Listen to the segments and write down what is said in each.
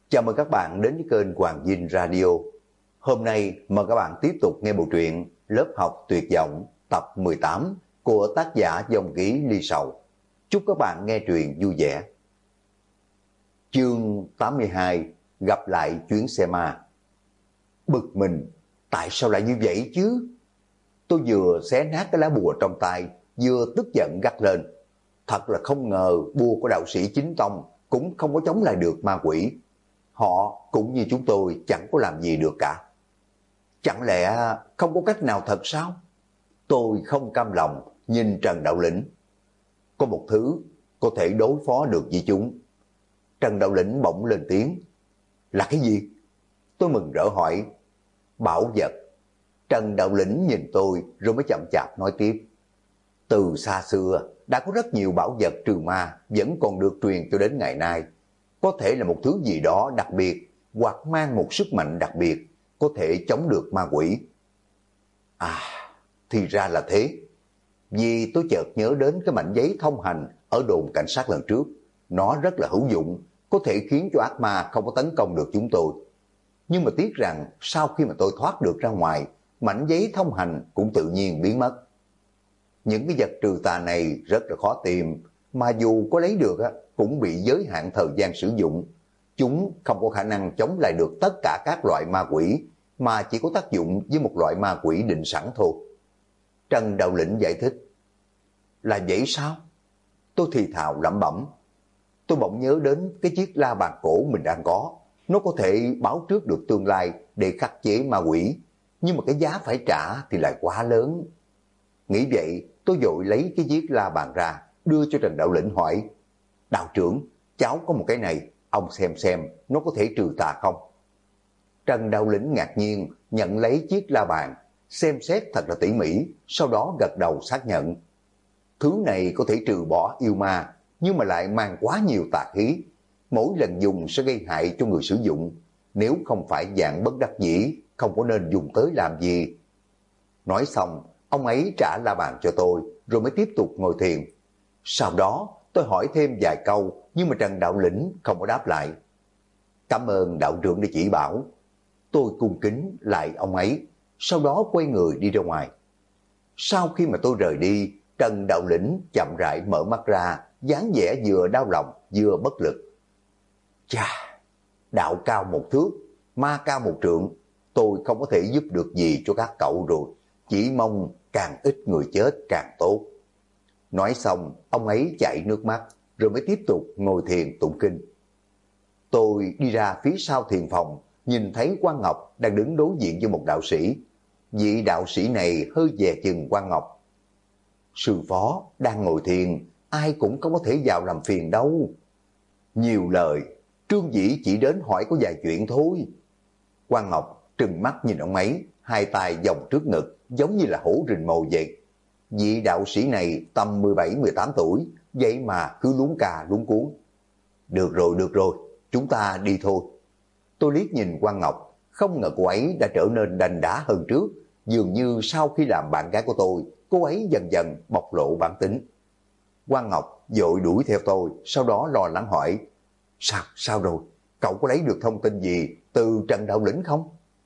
Chào mừng các bạn đến với kênh Hoàng Dinh Radio. Hôm nay mời các bạn tiếp tục nghe bộ truyện Lớp học tuyệt vọng tập 18 của tác giả Dòng Ký Ly Sầu. Chúc các bạn nghe truyện vui vẻ. Chương 82: Gặp lại chuyến xe ma. Bực mình, tại sao lại như vậy chứ? Tôi vừa xé nát cái lá bùa trong tay, vừa tức giận gắt lên. Thật là không ngờ bùa của đạo sĩ chính tông cũng không có chống lại được ma quỷ. Họ cũng như chúng tôi chẳng có làm gì được cả. Chẳng lẽ không có cách nào thật sao? Tôi không cam lòng nhìn Trần Đạo Lĩnh. Có một thứ có thể đối phó được với chúng. Trần Đạo Lĩnh bỗng lên tiếng. Là cái gì? Tôi mừng rỡ hỏi. Bảo vật. Trần Đạo Lĩnh nhìn tôi rồi mới chậm chạp nói tiếp. Từ xa xưa đã có rất nhiều bảo vật trừ ma vẫn còn được truyền cho đến ngày nay. Có thể là một thứ gì đó đặc biệt hoặc mang một sức mạnh đặc biệt có thể chống được ma quỷ. À, thì ra là thế. Vì tôi chợt nhớ đến cái mảnh giấy thông hành ở đồn cảnh sát lần trước. Nó rất là hữu dụng, có thể khiến cho ác ma không có tấn công được chúng tôi. Nhưng mà tiếc rằng sau khi mà tôi thoát được ra ngoài, mảnh giấy thông hành cũng tự nhiên biến mất. Những cái vật trừ tà này rất là khó tìm, mà dù có lấy được cũng bị giới hạn thời gian sử dụng. Chúng không có khả năng chống lại được tất cả các loại ma quỷ, mà chỉ có tác dụng với một loại ma quỷ định sẵn thôi. Trần Đạo Lĩnh giải thích. Là vậy sao? Tôi thì thào lẩm bẩm. Tôi bỗng nhớ đến cái chiếc la bàn cổ mình đang có. Nó có thể báo trước được tương lai để khắc chế ma quỷ, nhưng mà cái giá phải trả thì lại quá lớn. Nghĩ vậy, tôi vội lấy cái chiếc la bàn ra, đưa cho Trần Đạo Lĩnh hỏi. Đạo trưởng, cháu có một cái này, ông xem nó có thể trừ tà không? Trần Đạo Lĩnh ngạc nhiên nhận lấy chiếc la bàn, xem xét thật là tỉ mỉ, sau đó gật đầu xác nhận. Thứ này có thể trừ bỏ yêu ma, nhưng mà lại mang quá nhiều tà khí. Mỗi lần dùng sẽ gây hại cho người sử dụng. Nếu không phải dạng bất đắc dĩ, không có nên dùng tới làm gì. Nói xong, ông ấy trả la bàn cho tôi, rồi mới tiếp tục ngồi thiền. Sau đó, tôi hỏi thêm vài câu, nhưng mà Trần Đạo Lĩnh không có đáp lại. Cảm ơn đạo trưởng đã chỉ bảo. Tôi cung kính lại ông ấy, sau đó quay người đi ra ngoài. Sau khi mà tôi rời đi, Trần Đạo Lĩnh chậm rãi mở mắt ra, dáng vẻ vừa đau lòng vừa bất lực. Chà, đạo cao một thước, ma cao một trượng, tôi không có thể giúp được gì cho các cậu rồi, chỉ mong càng ít người chết càng tốt. Nói xong, ông ấy chảy nước mắt, rồi mới tiếp tục ngồi thiền tụng kinh. Tôi đi ra phía sau thiền phòng, nhìn thấy Quang Ngọc đang đứng đối diện với một đạo sĩ. Vị đạo sĩ này hơi dè chừng Quang Ngọc. Sư phó đang ngồi thiền, ai cũng không có thể vào làm phiền đâu. Nhiều lời, Trương Dĩ chỉ đến hỏi có vài chuyện thôi. Quang Ngọc trừng mắt nhìn ông ấy, hai tay vòng trước ngực, giống như là hổ rình mồi vậy. Vị đạo sĩ này tầm 17-18 tuổi, vậy mà cứ luống cà luống cuốn. Được rồi, chúng ta đi thôi. Tôi liếc nhìn Quang Ngọc, không ngờ cô ấy đã trở nên đành đá hơn trước. Dường như sau khi làm bạn gái của tôi, cô ấy dần dần bộc lộ bản tính. Quang Ngọc vội đuổi theo tôi, sau đó lo lắng hỏi. Sao rồi? Cậu có lấy được thông tin gì từ Trần Đạo Lĩnh không?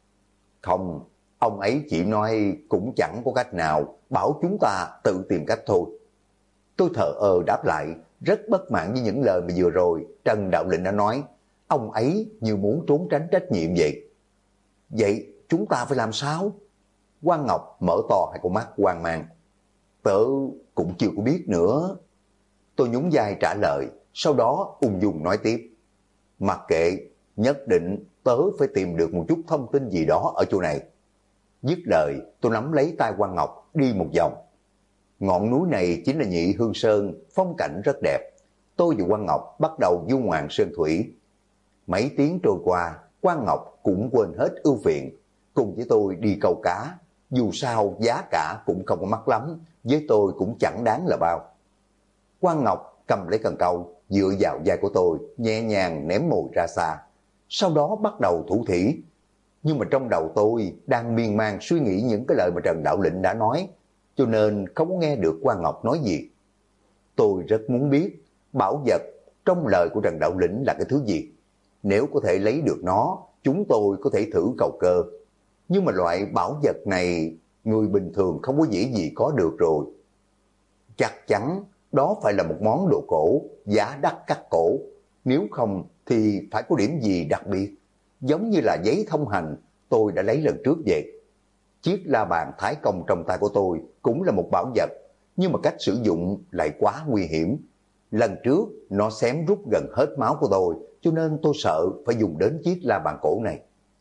Không, ông ấy chỉ nói cũng chẳng có cách nào, bảo chúng ta tự tìm cách thôi. Tôi thờ ơ đáp lại, rất bất mãn với những lời mà vừa rồi Trần Đạo Lĩnh đã nói. Ông ấy như muốn trốn tránh trách nhiệm vậy. Vậy chúng ta phải làm sao? Quang Ngọc mở to hai con mắt hoang mang. Tớ cũng chưa có biết nữa. Tôi nhún vai trả lời, sau đó ung dung nói tiếp. Mặc kệ, nhất định tớ phải tìm được một chút thông tin gì đó ở chỗ này. Dứt lời, tôi nắm lấy tay Quang Ngọc đi một vòng. Ngọn núi này chính là Nhị Hương Sơn, phong cảnh rất đẹp. Tôi và Quang Ngọc bắt đầu du ngoạn sơn thủy. Mấy tiếng trôi qua, Quang Ngọc cũng quên hết ưu phiền, cùng với tôi đi câu cá. Dù sao giá cả cũng không có mắc lắm, với tôi cũng chẳng đáng là bao. Quang Ngọc cầm lấy cần câu, dựa vào vai của tôi, nhẹ nhàng ném mồi ra xa. Sau đó bắt đầu thủ thỉ. Nhưng mà trong đầu tôi đang miên man suy nghĩ những cái lời mà Trần Đạo Lĩnh đã nói, cho nên không có nghe được Quang Ngọc nói gì. Tôi rất muốn biết bảo vật trong lời của Trần Đạo Lĩnh là cái thứ gì. Nếu có thể lấy được nó, chúng tôi có thể thử cầu cơ. Nhưng mà loại bảo vật này, người bình thường không có dễ gì có được rồi. Chắc chắn đó phải là một món đồ cổ, giá đắt cắt cổ. Nếu không thì phải có điểm gì đặc biệt. Giống như là giấy thông hành tôi đã lấy lần trước vậy. Chiếc la bàn thái công trong tay của tôi cũng là một bảo vật, nhưng mà cách sử dụng lại quá nguy hiểm. Lần trước nó xém rút gần hết máu của tôi, cho nên tôi sợ phải dùng đến chiếc la bàn cổ này.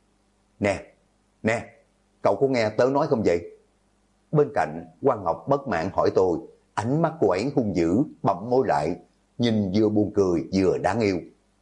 Nè, cậu có nghe tớ nói không vậy? Bên cạnh, Quan Ngọc bất mãn hỏi tôi, ánh mắt cô ấy hung dữ, bậm môi lại, nhìn vừa buồn cười vừa đáng yêu.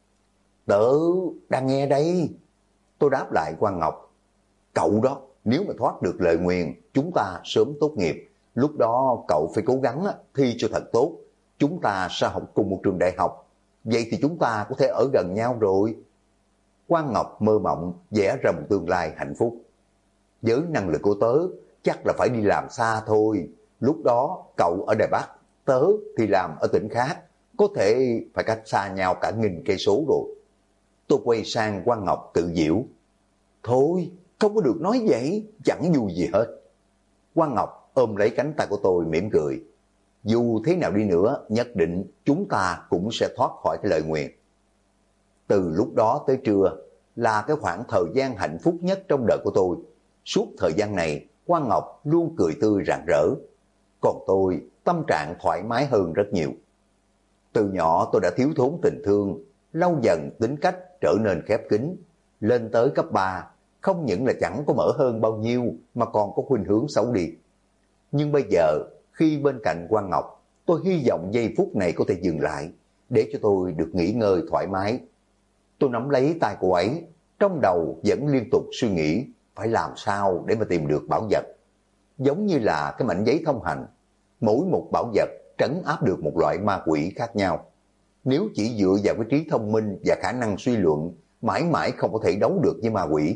Tớ đang nghe đây. Tôi đáp lại Quan Ngọc, cậu đó, nếu mà thoát được lời nguyền, chúng ta sớm tốt nghiệp. Lúc đó cậu phải cố gắng thi cho thật tốt. Chúng ta sẽ học cùng một trường đại học. Vậy thì chúng ta có thể ở gần nhau rồi. Quan Ngọc mơ mộng vẽ ra một tương lai hạnh phúc. Với năng lực của tớ, chắc là phải đi làm xa thôi. Lúc đó cậu ở Đài Bắc, tớ thì làm ở tỉnh khác. Có thể phải cách xa nhau cả 1000 cây số rồi. Tôi quay sang Quan Ngọc tự giễu. Thôi, không có được nói vậy, chẳng vui gì hết. Quan Ngọc ôm lấy cánh tay của tôi mỉm cười. Dù thế nào đi nữa, nhất định chúng ta cũng sẽ thoát khỏi cái lời nguyền. Từ lúc đó tới trưa là cái khoảng thời gian hạnh phúc nhất trong đời của tôi. Suốt thời gian này, Quan Ngọc luôn cười tươi rạng rỡ. Còn tôi, tâm trạng thoải mái hơn rất nhiều. Từ nhỏ tôi đã thiếu thốn tình thương, lâu dần tính cách trở nên khép kín. Lên tới cấp 3, không những là chẳng có mở hơn bao nhiêu mà còn có khuynh hướng xấu đi. Nhưng bây giờ, khi bên cạnh Quan Ngọc, tôi hy vọng giây phút này có thể dừng lại, để cho tôi được nghỉ ngơi thoải mái. Tôi nắm lấy tay cô ấy, trong đầu vẫn liên tục suy nghĩ phải làm sao để mà tìm được bảo vật. Giống như là cái mảnh giấy thông hành, mỗi một bảo vật trấn áp được một loại ma quỷ khác nhau. Nếu chỉ dựa vào cái trí thông minh và khả năng suy luận, mãi mãi không có thể đấu được với ma quỷ.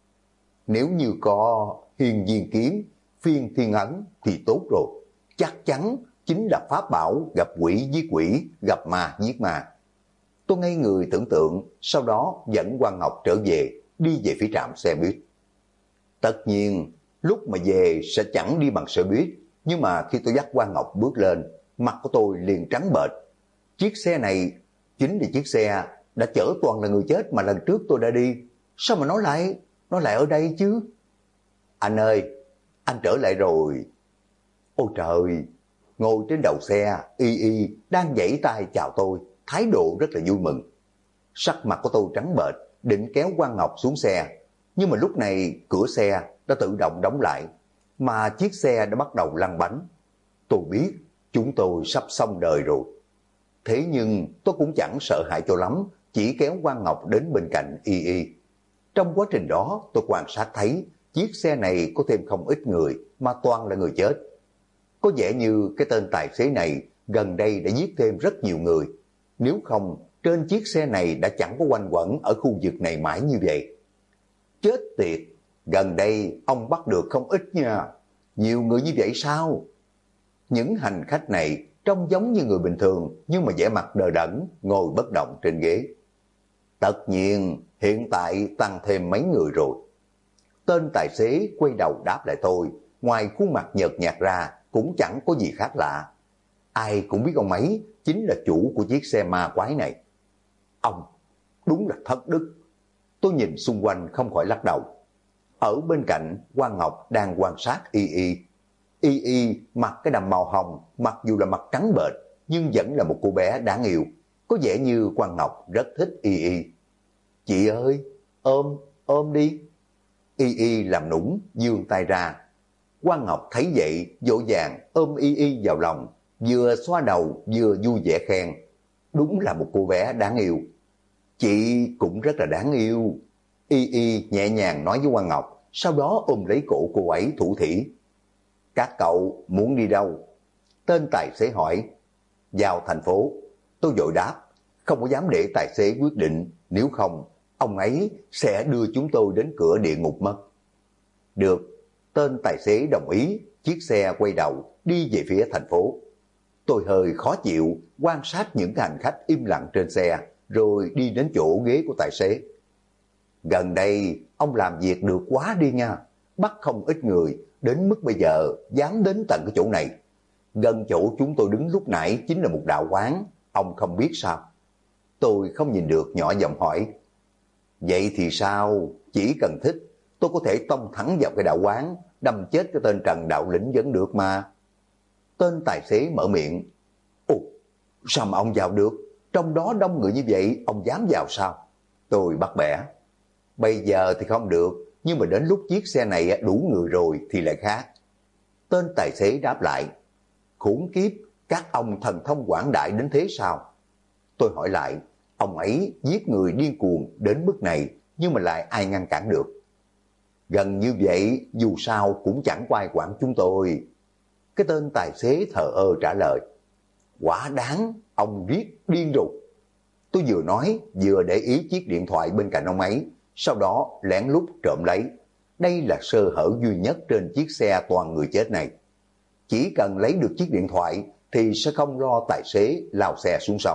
Nếu như có hiên viên kiếm, phiên thiên ấn thì tốt rồi. Chắc chắn chính là pháp bảo gặp quỷ giết quỷ, gặp ma giết ma. Tôi ngây người tưởng tượng, sau đó dẫn Quan Ngọc trở về, đi về phía trạm xe buýt. Tất nhiên, lúc mà về sẽ chẳng đi bằng xe buýt, nhưng mà khi tôi dắt Quan Ngọc bước lên, mặt của tôi liền trắng bệch. Chiếc xe này chính là chiếc xe đã chở toàn là người chết mà lần trước tôi đã đi. Sao mà nó lại ở đây chứ? Anh ơi, anh trở lại rồi. Ôi trời, ngồi trên đầu xe, Y Y đang giãy tay chào tôi, thái độ rất là vui mừng. Sắc mặt của tôi trắng bệch, định kéo Quan Ngọc xuống xe. Nhưng mà lúc này cửa xe đã tự động đóng lại, mà chiếc xe đã bắt đầu lăn bánh. Tôi biết chúng tôi sắp xong đời rồi. Thế nhưng tôi cũng chẳng sợ hãi cho lắm, chỉ kéo Quan Ngọc đến bên cạnh Y Y. Trong quá trình đó tôi quan sát thấy chiếc xe này có thêm không ít người mà toàn là người chết. Có vẻ như cái tên tài xế này gần đây đã giết thêm rất nhiều người. Nếu không, trên chiếc xe này đã chẳng có quanh quẩn ở khu vực này mãi như vậy. Chết tiệt, gần đây ông bắt được không ít nha. Nhiều người như vậy sao? Những hành khách này trông giống như người bình thường, nhưng mà vẻ mặt đờ đẫn, ngồi bất động trên ghế. Tất nhiên, hiện tại tăng thêm mấy người rồi. Tên tài xế quay đầu đáp lại tôi, ngoài khuôn mặt nhợt nhạt ra, cũng chẳng có gì khác lạ. Ai cũng biết ông ấy chính là chủ của chiếc xe ma quái này. Ông, đúng là thất đức. Tôi nhìn xung quanh không khỏi lắc đầu. Ở bên cạnh, Quan Ngọc đang quan sát Y Y. Y Y mặc cái đầm màu hồng, mặc dù là mặt trắng bệch, nhưng vẫn là một cô bé đáng yêu. Có vẻ như Quan Ngọc rất thích Y Y. Chị ơi, ôm đi. Y Y làm nũng, vươn tay ra. Quan Ngọc thấy vậy, vội vàng ôm Y Y vào lòng, vừa xoa đầu vừa vui vẻ khen. Đúng là một cô bé đáng yêu. Chị cũng rất là đáng yêu. Y Y nhẹ nhàng nói với Quan Ngọc, sau đó ôm lấy cổ cô ấy thủ thỉ. Các cậu muốn đi đâu? Tên tài xế hỏi. Vào thành phố. Tôi vội đáp, không có dám để tài xế quyết định, nếu không, ông ấy sẽ đưa chúng tôi đến cửa địa ngục mất. Được, tên tài xế đồng ý, chiếc xe quay đầu, đi về phía thành phố. Tôi hơi khó chịu, quan sát những hành khách im lặng trên xe, rồi đi đến chỗ ghế của tài xế. Gần đây ông làm việc được quá đi nha, bắt không ít người, đến mức bây giờ dám đến tận cái chỗ này. Gần chỗ chúng tôi đứng lúc nãy chính là một đạo quán, ông không biết sao? Tôi không nhìn được nhỏ giọng hỏi. Vậy thì sao, chỉ cần thích, tôi có thể tông thẳng vào cái đạo quán, đâm chết cái tên Trần Đạo Lĩnh vẫn được mà. Tên tài xế mở miệng. Ồ, sao mà ông vào được? Trong đó đông người như vậy, ông dám vào sao? Tôi bắt bẻ. Bây giờ thì không được, nhưng mà đến lúc chiếc xe này đủ người rồi thì lại khác. Tên tài xế đáp lại. Khủng khiếp, các ông thần thông quảng đại đến thế sao? Tôi hỏi lại, ông ấy giết người điên cuồng đến mức này, nhưng mà lại ai ngăn cản được? Gần như vậy, dù sao cũng chẳng quay quản chúng tôi. Cái tên tài xế thờ ơ trả lời. Quả đáng, ông riết điên rồi. Tôi vừa nói, vừa để ý chiếc điện thoại bên cạnh ông ấy, sau đó lén lút trộm lấy. Đây là sơ hở duy nhất trên chiếc xe toàn người chết này. Chỉ cần lấy được chiếc điện thoại thì sẽ không lo tài xế lao xe xuống sông.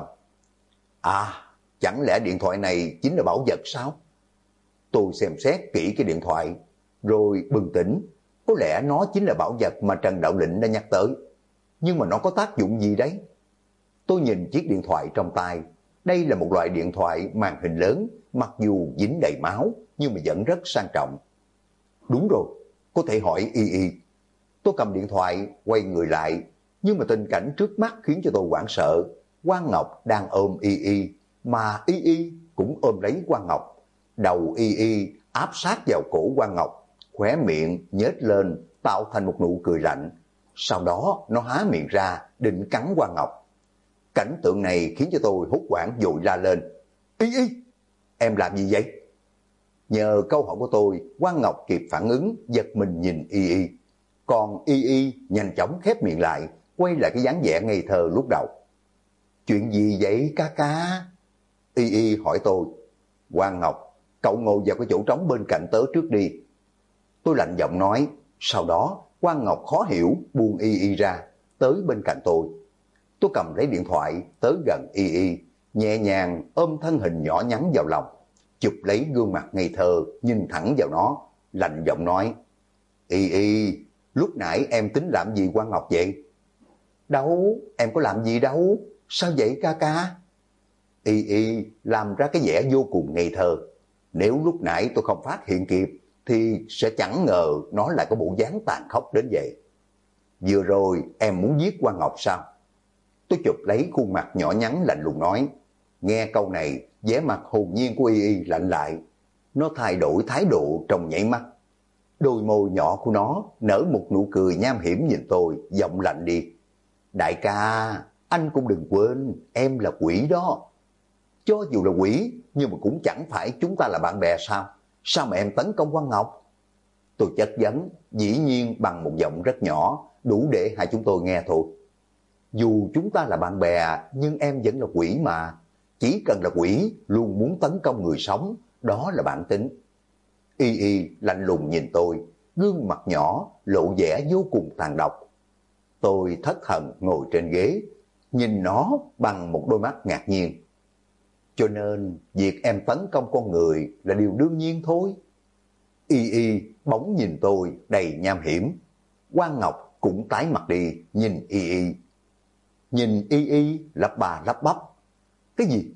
À, chẳng lẽ điện thoại này chính là bảo vật sao? Tôi xem xét kỹ cái điện thoại, rồi bừng tỉnh. Có lẽ nó chính là bảo vật mà Trần Đạo Lĩnh đã nhắc tới. Nhưng mà nó có tác dụng gì đấy? Tôi nhìn chiếc điện thoại trong tay. Đây là một loại điện thoại màn hình lớn, mặc dù dính đầy máu, nhưng mà vẫn rất sang trọng. Đúng rồi, có thể hỏi Y Y. Tôi cầm điện thoại, quay người lại, nhưng mà tình cảnh trước mắt khiến cho tôi hoảng sợ. Quang Ngọc đang ôm Y Y, mà Y Y cũng ôm lấy Quang Ngọc. Đầu Y Y áp sát vào cổ Quang Ngọc, khóe miệng nhếch lên tạo thành một nụ cười lạnh. Sau đó nó há miệng ra định cắn Quang Ngọc. Cảnh tượng này khiến cho tôi hốt hoảng vội la lên. Y Y, em làm gì vậy? Nhờ câu hỏi của tôi, Quang Ngọc kịp phản ứng, giật mình nhìn Y Y. Còn Y Y nhanh chóng khép miệng lại, quay lại cái dáng vẻ ngây thơ lúc đầu. Chuyện gì vậy ca ca? Y Y hỏi tôi. Quang Ngọc, cậu ngồi vào cái chỗ trống bên cạnh tớ trước đi. Tôi lạnh giọng nói. Sau đó Quang Ngọc khó hiểu buông Y Y ra, tới bên cạnh tôi. Tôi cầm lấy điện thoại tới gần Y Y, nhẹ nhàng ôm thân hình nhỏ nhắn vào lòng, chụp lấy gương mặt ngây thơ, nhìn thẳng vào nó, lạnh giọng nói. Y Y, lúc nãy em tính làm gì Quang Ngọc vậy? Đâu, em có làm gì đâu, sao vậy ca ca? Y Y làm ra cái vẻ vô cùng ngây thơ. Nếu lúc nãy tôi không phát hiện kịp, thì sẽ chẳng ngờ nó lại có bộ dáng tàn khốc đến vậy. Vừa rồi em muốn giết Quang Ngọc sao? Tôi chụp lấy khuôn mặt nhỏ nhắn lạnh lùng nói. Nghe câu này, vẻ mặt hồn nhiên của Y Y lạnh lại. Nó thay đổi thái độ trong nhảy mắt. Đôi môi nhỏ của nó nở một nụ cười nham hiểm nhìn tôi, giọng lạnh đi. Đại ca, anh cũng đừng quên, em là quỷ đó. Cho dù là quỷ, nhưng mà cũng chẳng phải chúng ta là bạn bè sao? Sao mà em tấn công Quang Ngọc? Tôi chất vấn, dĩ nhiên bằng một giọng rất nhỏ, đủ để hai chúng tôi nghe thôi. Dù chúng ta là bạn bè, nhưng em vẫn là quỷ mà. Chỉ cần là quỷ, luôn muốn tấn công người sống, đó là bản tính. Y Y lạnh lùng nhìn tôi, gương mặt nhỏ, lộ vẻ vô cùng tàn độc. Tôi thất thần ngồi trên ghế, nhìn nó bằng một đôi mắt ngạc nhiên. Cho nên, việc em tấn công con người là điều đương nhiên thôi. Y Y bỗng nhìn tôi đầy nham hiểm. Quang Ngọc cũng tái mặt đi, nhìn Y Y. Nhìn Y Y lắp bà lắp bắp. Cái gì?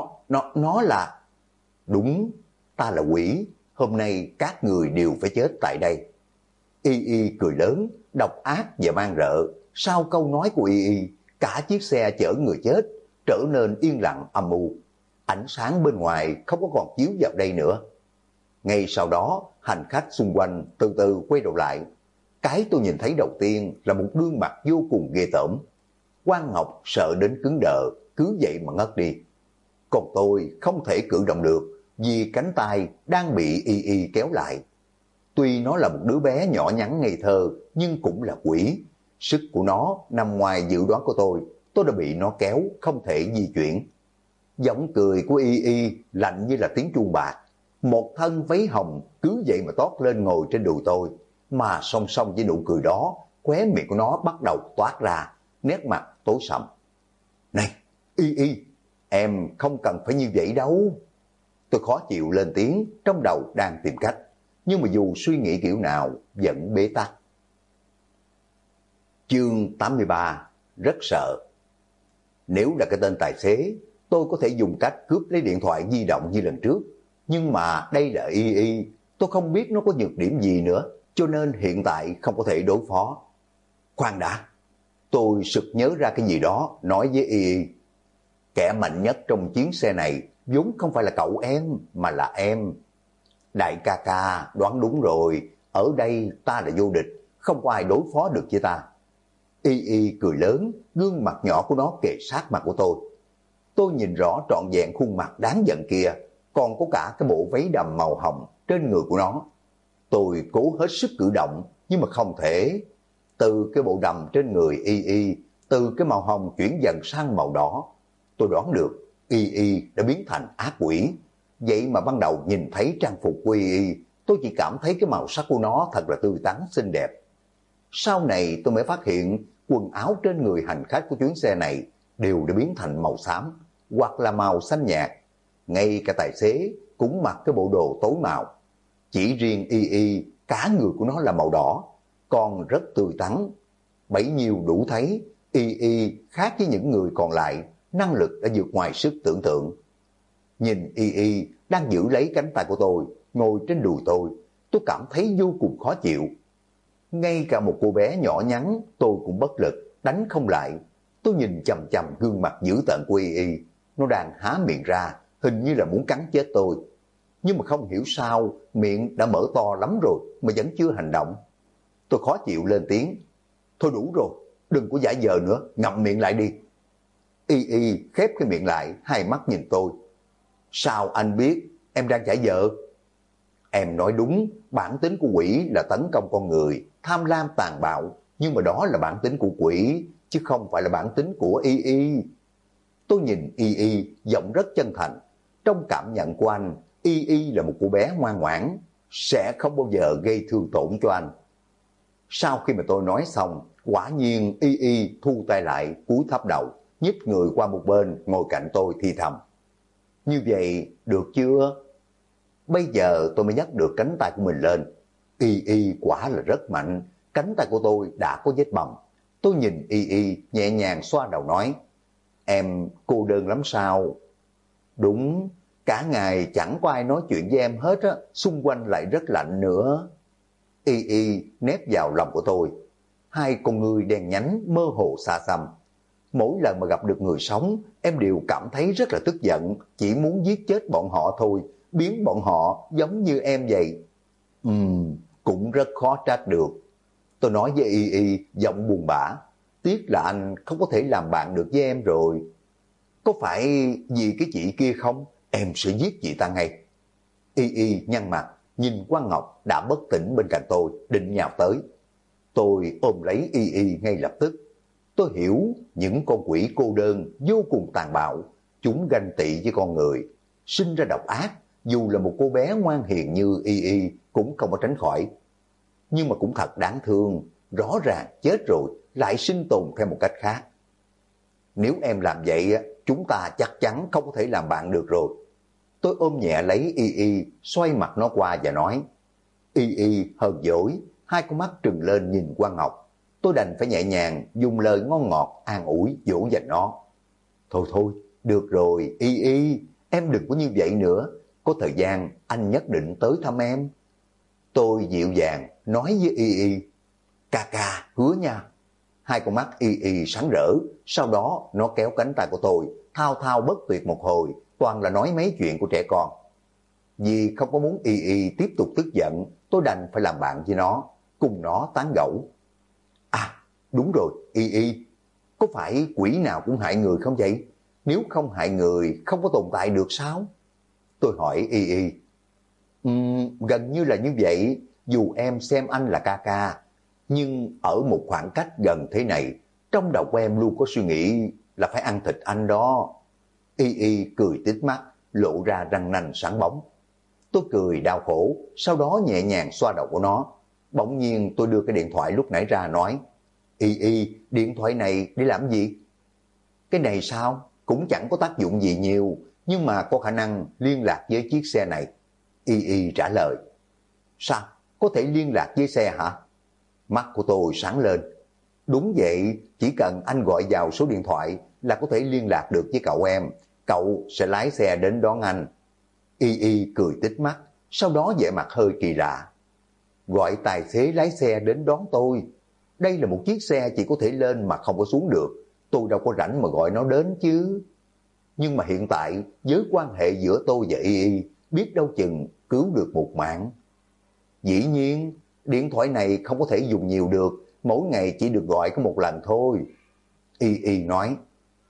Nó là... Đúng, ta là quỷ. Hôm nay các người đều phải chết tại đây. Y Y cười lớn, độc ác và man rợ. Sau câu nói của Y Y, cả chiếc xe chở người chết trở nên yên lặng âm u. Ánh sáng bên ngoài không có còn chiếu vào đây nữa. Ngay sau đó, hành khách xung quanh từ từ quay đầu lại. Cái tôi nhìn thấy đầu tiên là một gương mặt vô cùng ghê tởm. Quang Ngọc sợ đến cứng đờ, cứ vậy mà ngất đi. Còn tôi không thể cử động được, vì cánh tay đang bị Y Y kéo lại. Tuy nó là một đứa bé nhỏ nhắn ngây thơ, nhưng cũng là quỷ. Sức của nó nằm ngoài dự đoán của tôi đã bị nó kéo, không thể di chuyển. Giọng cười của Y Y lạnh như là tiếng chuông bạc. Một thân váy hồng cứ vậy mà tót lên ngồi trên đùi tôi, mà song song với nụ cười đó, khóe miệng của nó bắt đầu toát ra, nét mặt tối sầm. Này, Y Y, Em không cần phải như vậy đâu. Tôi khó chịu lên tiếng, trong đầu đang tìm cách, nhưng mà dù suy nghĩ kiểu nào vẫn bế tắc. Chương 83, rất sợ. Nếu là cái tên tài xế, tôi có thể dùng cách cướp lấy điện thoại di động như lần trước. Nhưng mà đây là Y Y, tôi không biết nó có nhược điểm gì nữa, cho nên hiện tại không có thể đối phó. Khoan đã, tôi sực nhớ ra cái gì đó, nói với Y Y. Kẻ mạnh nhất trong chuyến xe này vốn không phải là cậu em, mà là em. Đại ca ca, đoán đúng rồi, ở đây ta là vô địch, không có ai đối phó được với ta. Y Y cười lớn, gương mặt nhỏ của nó kề sát mặt của tôi. Tôi nhìn rõ trọn vẹn khuôn mặt đáng giận kia, còn có cả cái bộ váy đầm màu hồng trên người của nó. Tôi cố hết sức cử động, nhưng mà không thể. Từ cái bộ đầm trên người Y Y, từ cái màu hồng chuyển dần sang màu đỏ. Tôi đoán được Y Y đã biến thành ác quỷ. Vậy mà ban đầu nhìn thấy trang phục của Y Y, tôi chỉ cảm thấy cái màu sắc của nó thật là tươi tắn xinh đẹp. Sau này tôi mới phát hiện quần áo trên người hành khách của chuyến xe này đều đã biến thành màu xám hoặc là màu xanh nhạt. Ngay cả tài xế cũng mặc cái bộ đồ tối màu. Chỉ riêng Y Y, cả người của nó là màu đỏ, còn rất tươi tắn. Bấy nhiêu đủ thấy Y Y khác với những người còn lại, năng lực đã vượt ngoài sức tưởng tượng. Nhìn Y Y đang giữ lấy cánh tay của tôi, ngồi trên đùi tôi cảm thấy vô cùng khó chịu. Ngay cả một cô bé nhỏ nhắn tôi cũng bất lực, đánh không lại. Tôi nhìn chằm chằm gương mặt dữ tợn của Y Y, nó đang há miệng ra, hình như là muốn cắn chết tôi. Nhưng mà không hiểu sao, miệng đã mở to lắm rồi mà vẫn chưa hành động. Tôi khó chịu lên tiếng. Thôi đủ rồi, đừng có giả vờ nữa, ngậm miệng lại đi. Y Y khép cái miệng lại, hai mắt nhìn tôi. Sao anh biết em đang giả vờ? Em nói đúng, bản tính của quỷ là tấn công con người, tham lam tàn bạo, nhưng mà đó là bản tính của quỷ, chứ không phải là bản tính của Y Y. Tôi nhìn Y Y, giọng rất chân thành. Trong cảm nhận của anh, Y Y là một cô bé ngoan ngoãn, sẽ không bao giờ gây thương tổn cho anh. Sau khi mà tôi nói xong, quả nhiên Y Y thu tay lại, cúi thấp đầu, nhích người qua một bên, ngồi cạnh tôi thì thầm. Như vậy, được chưa? Bây giờ tôi mới nhấc được cánh tay của mình lên. Y Y quả là rất mạnh, cánh tay của tôi đã có vết bầm. Tôi nhìn Y Y nhẹ nhàng xoa đầu nói, em cô đơn lắm sao? Đúng, cả ngày chẳng có ai nói chuyện với em hết á, xung quanh lại rất lạnh nữa. Y Y nép vào lòng của tôi, hai con ngươi đen nhánh mơ hồ xa xăm. Mỗi lần mà gặp được người sống, em đều cảm thấy rất là tức giận, chỉ muốn giết chết bọn họ thôi, biến bọn họ giống như em vậy. Cũng rất khó trách được. Tôi nói với Y Y giọng buồn bã, tiếc là anh không có thể làm bạn được với em rồi. Có phải vì cái chị kia không? Em sẽ giết chị ta ngay. Y Y nhăn mặt, nhìn Quang Ngọc đã bất tỉnh bên cạnh tôi, định nhào tới. Tôi ôm lấy Y Y ngay lập tức. Tôi hiểu những con quỷ cô đơn vô cùng tàn bạo, chúng ganh tị với con người, sinh ra độc ác, dù là một cô bé ngoan hiền như Y Y cũng không có tránh khỏi. Nhưng mà cũng thật đáng thương, rõ ràng chết rồi lại sinh tồn theo một cách khác. Nếu em làm vậy, chúng ta chắc chắn không có thể làm bạn được rồi. Tôi ôm nhẹ lấy Y Y, xoay mặt nó qua và nói. Y Y hờn dỗi, hai con mắt trừng lên nhìn Quang Ngọc. Tôi đành phải nhẹ nhàng dùng lời ngon ngọt an ủi dỗ dành nó. Thôi thôi, được rồi Y Y, em đừng có như vậy nữa. Có thời gian anh nhất định tới thăm em. Tôi dịu dàng nói với Y Y. Ca ca, hứa nha. Hai con mắt Y Y sáng rỡ, sau đó nó kéo cánh tay của tôi, thao thao bất tuyệt một hồi, toàn là nói mấy chuyện của trẻ con. Vì không có muốn Y Y tiếp tục tức giận, tôi đành phải làm bạn với nó, cùng nó tán gẫu. À, đúng rồi, Y Y, có phải quỷ nào cũng hại người không vậy? Nếu không hại người, không có tồn tại được sao? Tôi hỏi Y Y. Gần như là như vậy, dù em xem anh là ca ca, nhưng ở một khoảng cách gần thế này, trong đầu của em luôn có suy nghĩ là phải ăn thịt anh đó. Y Y cười tít mắt, lộ ra răng nanh sáng bóng. Tôi cười đau khổ, sau đó nhẹ nhàng xoa đầu của nó. Bỗng nhiên tôi đưa cái điện thoại lúc nãy ra nói, Y Y, điện thoại này để làm gì? Cái này sao? cũng chẳng có tác dụng gì nhiều, nhưng mà có khả năng liên lạc với chiếc xe này. Y Y trả lời. Sao? Có thể liên lạc với xe hả? Mắt của tôi sáng lên. Đúng vậy, chỉ cần anh gọi vào số điện thoại là có thể liên lạc được với cậu em. Cậu sẽ lái xe đến đón anh. Y Y cười tít mắt, sau đó vẻ mặt hơi kỳ lạ. Gọi tài xế lái xe đến đón tôi? Đây là một chiếc xe chỉ có thể lên mà không có xuống được. Tôi đâu có rảnh mà gọi nó đến chứ. Nhưng mà hiện tại với quan hệ giữa tôi và Y Y, biết đâu chừng cứu được một mạng. Dĩ nhiên, điện thoại này không có thể dùng nhiều được, mỗi ngày chỉ được gọi có một lần thôi. Y Y nói.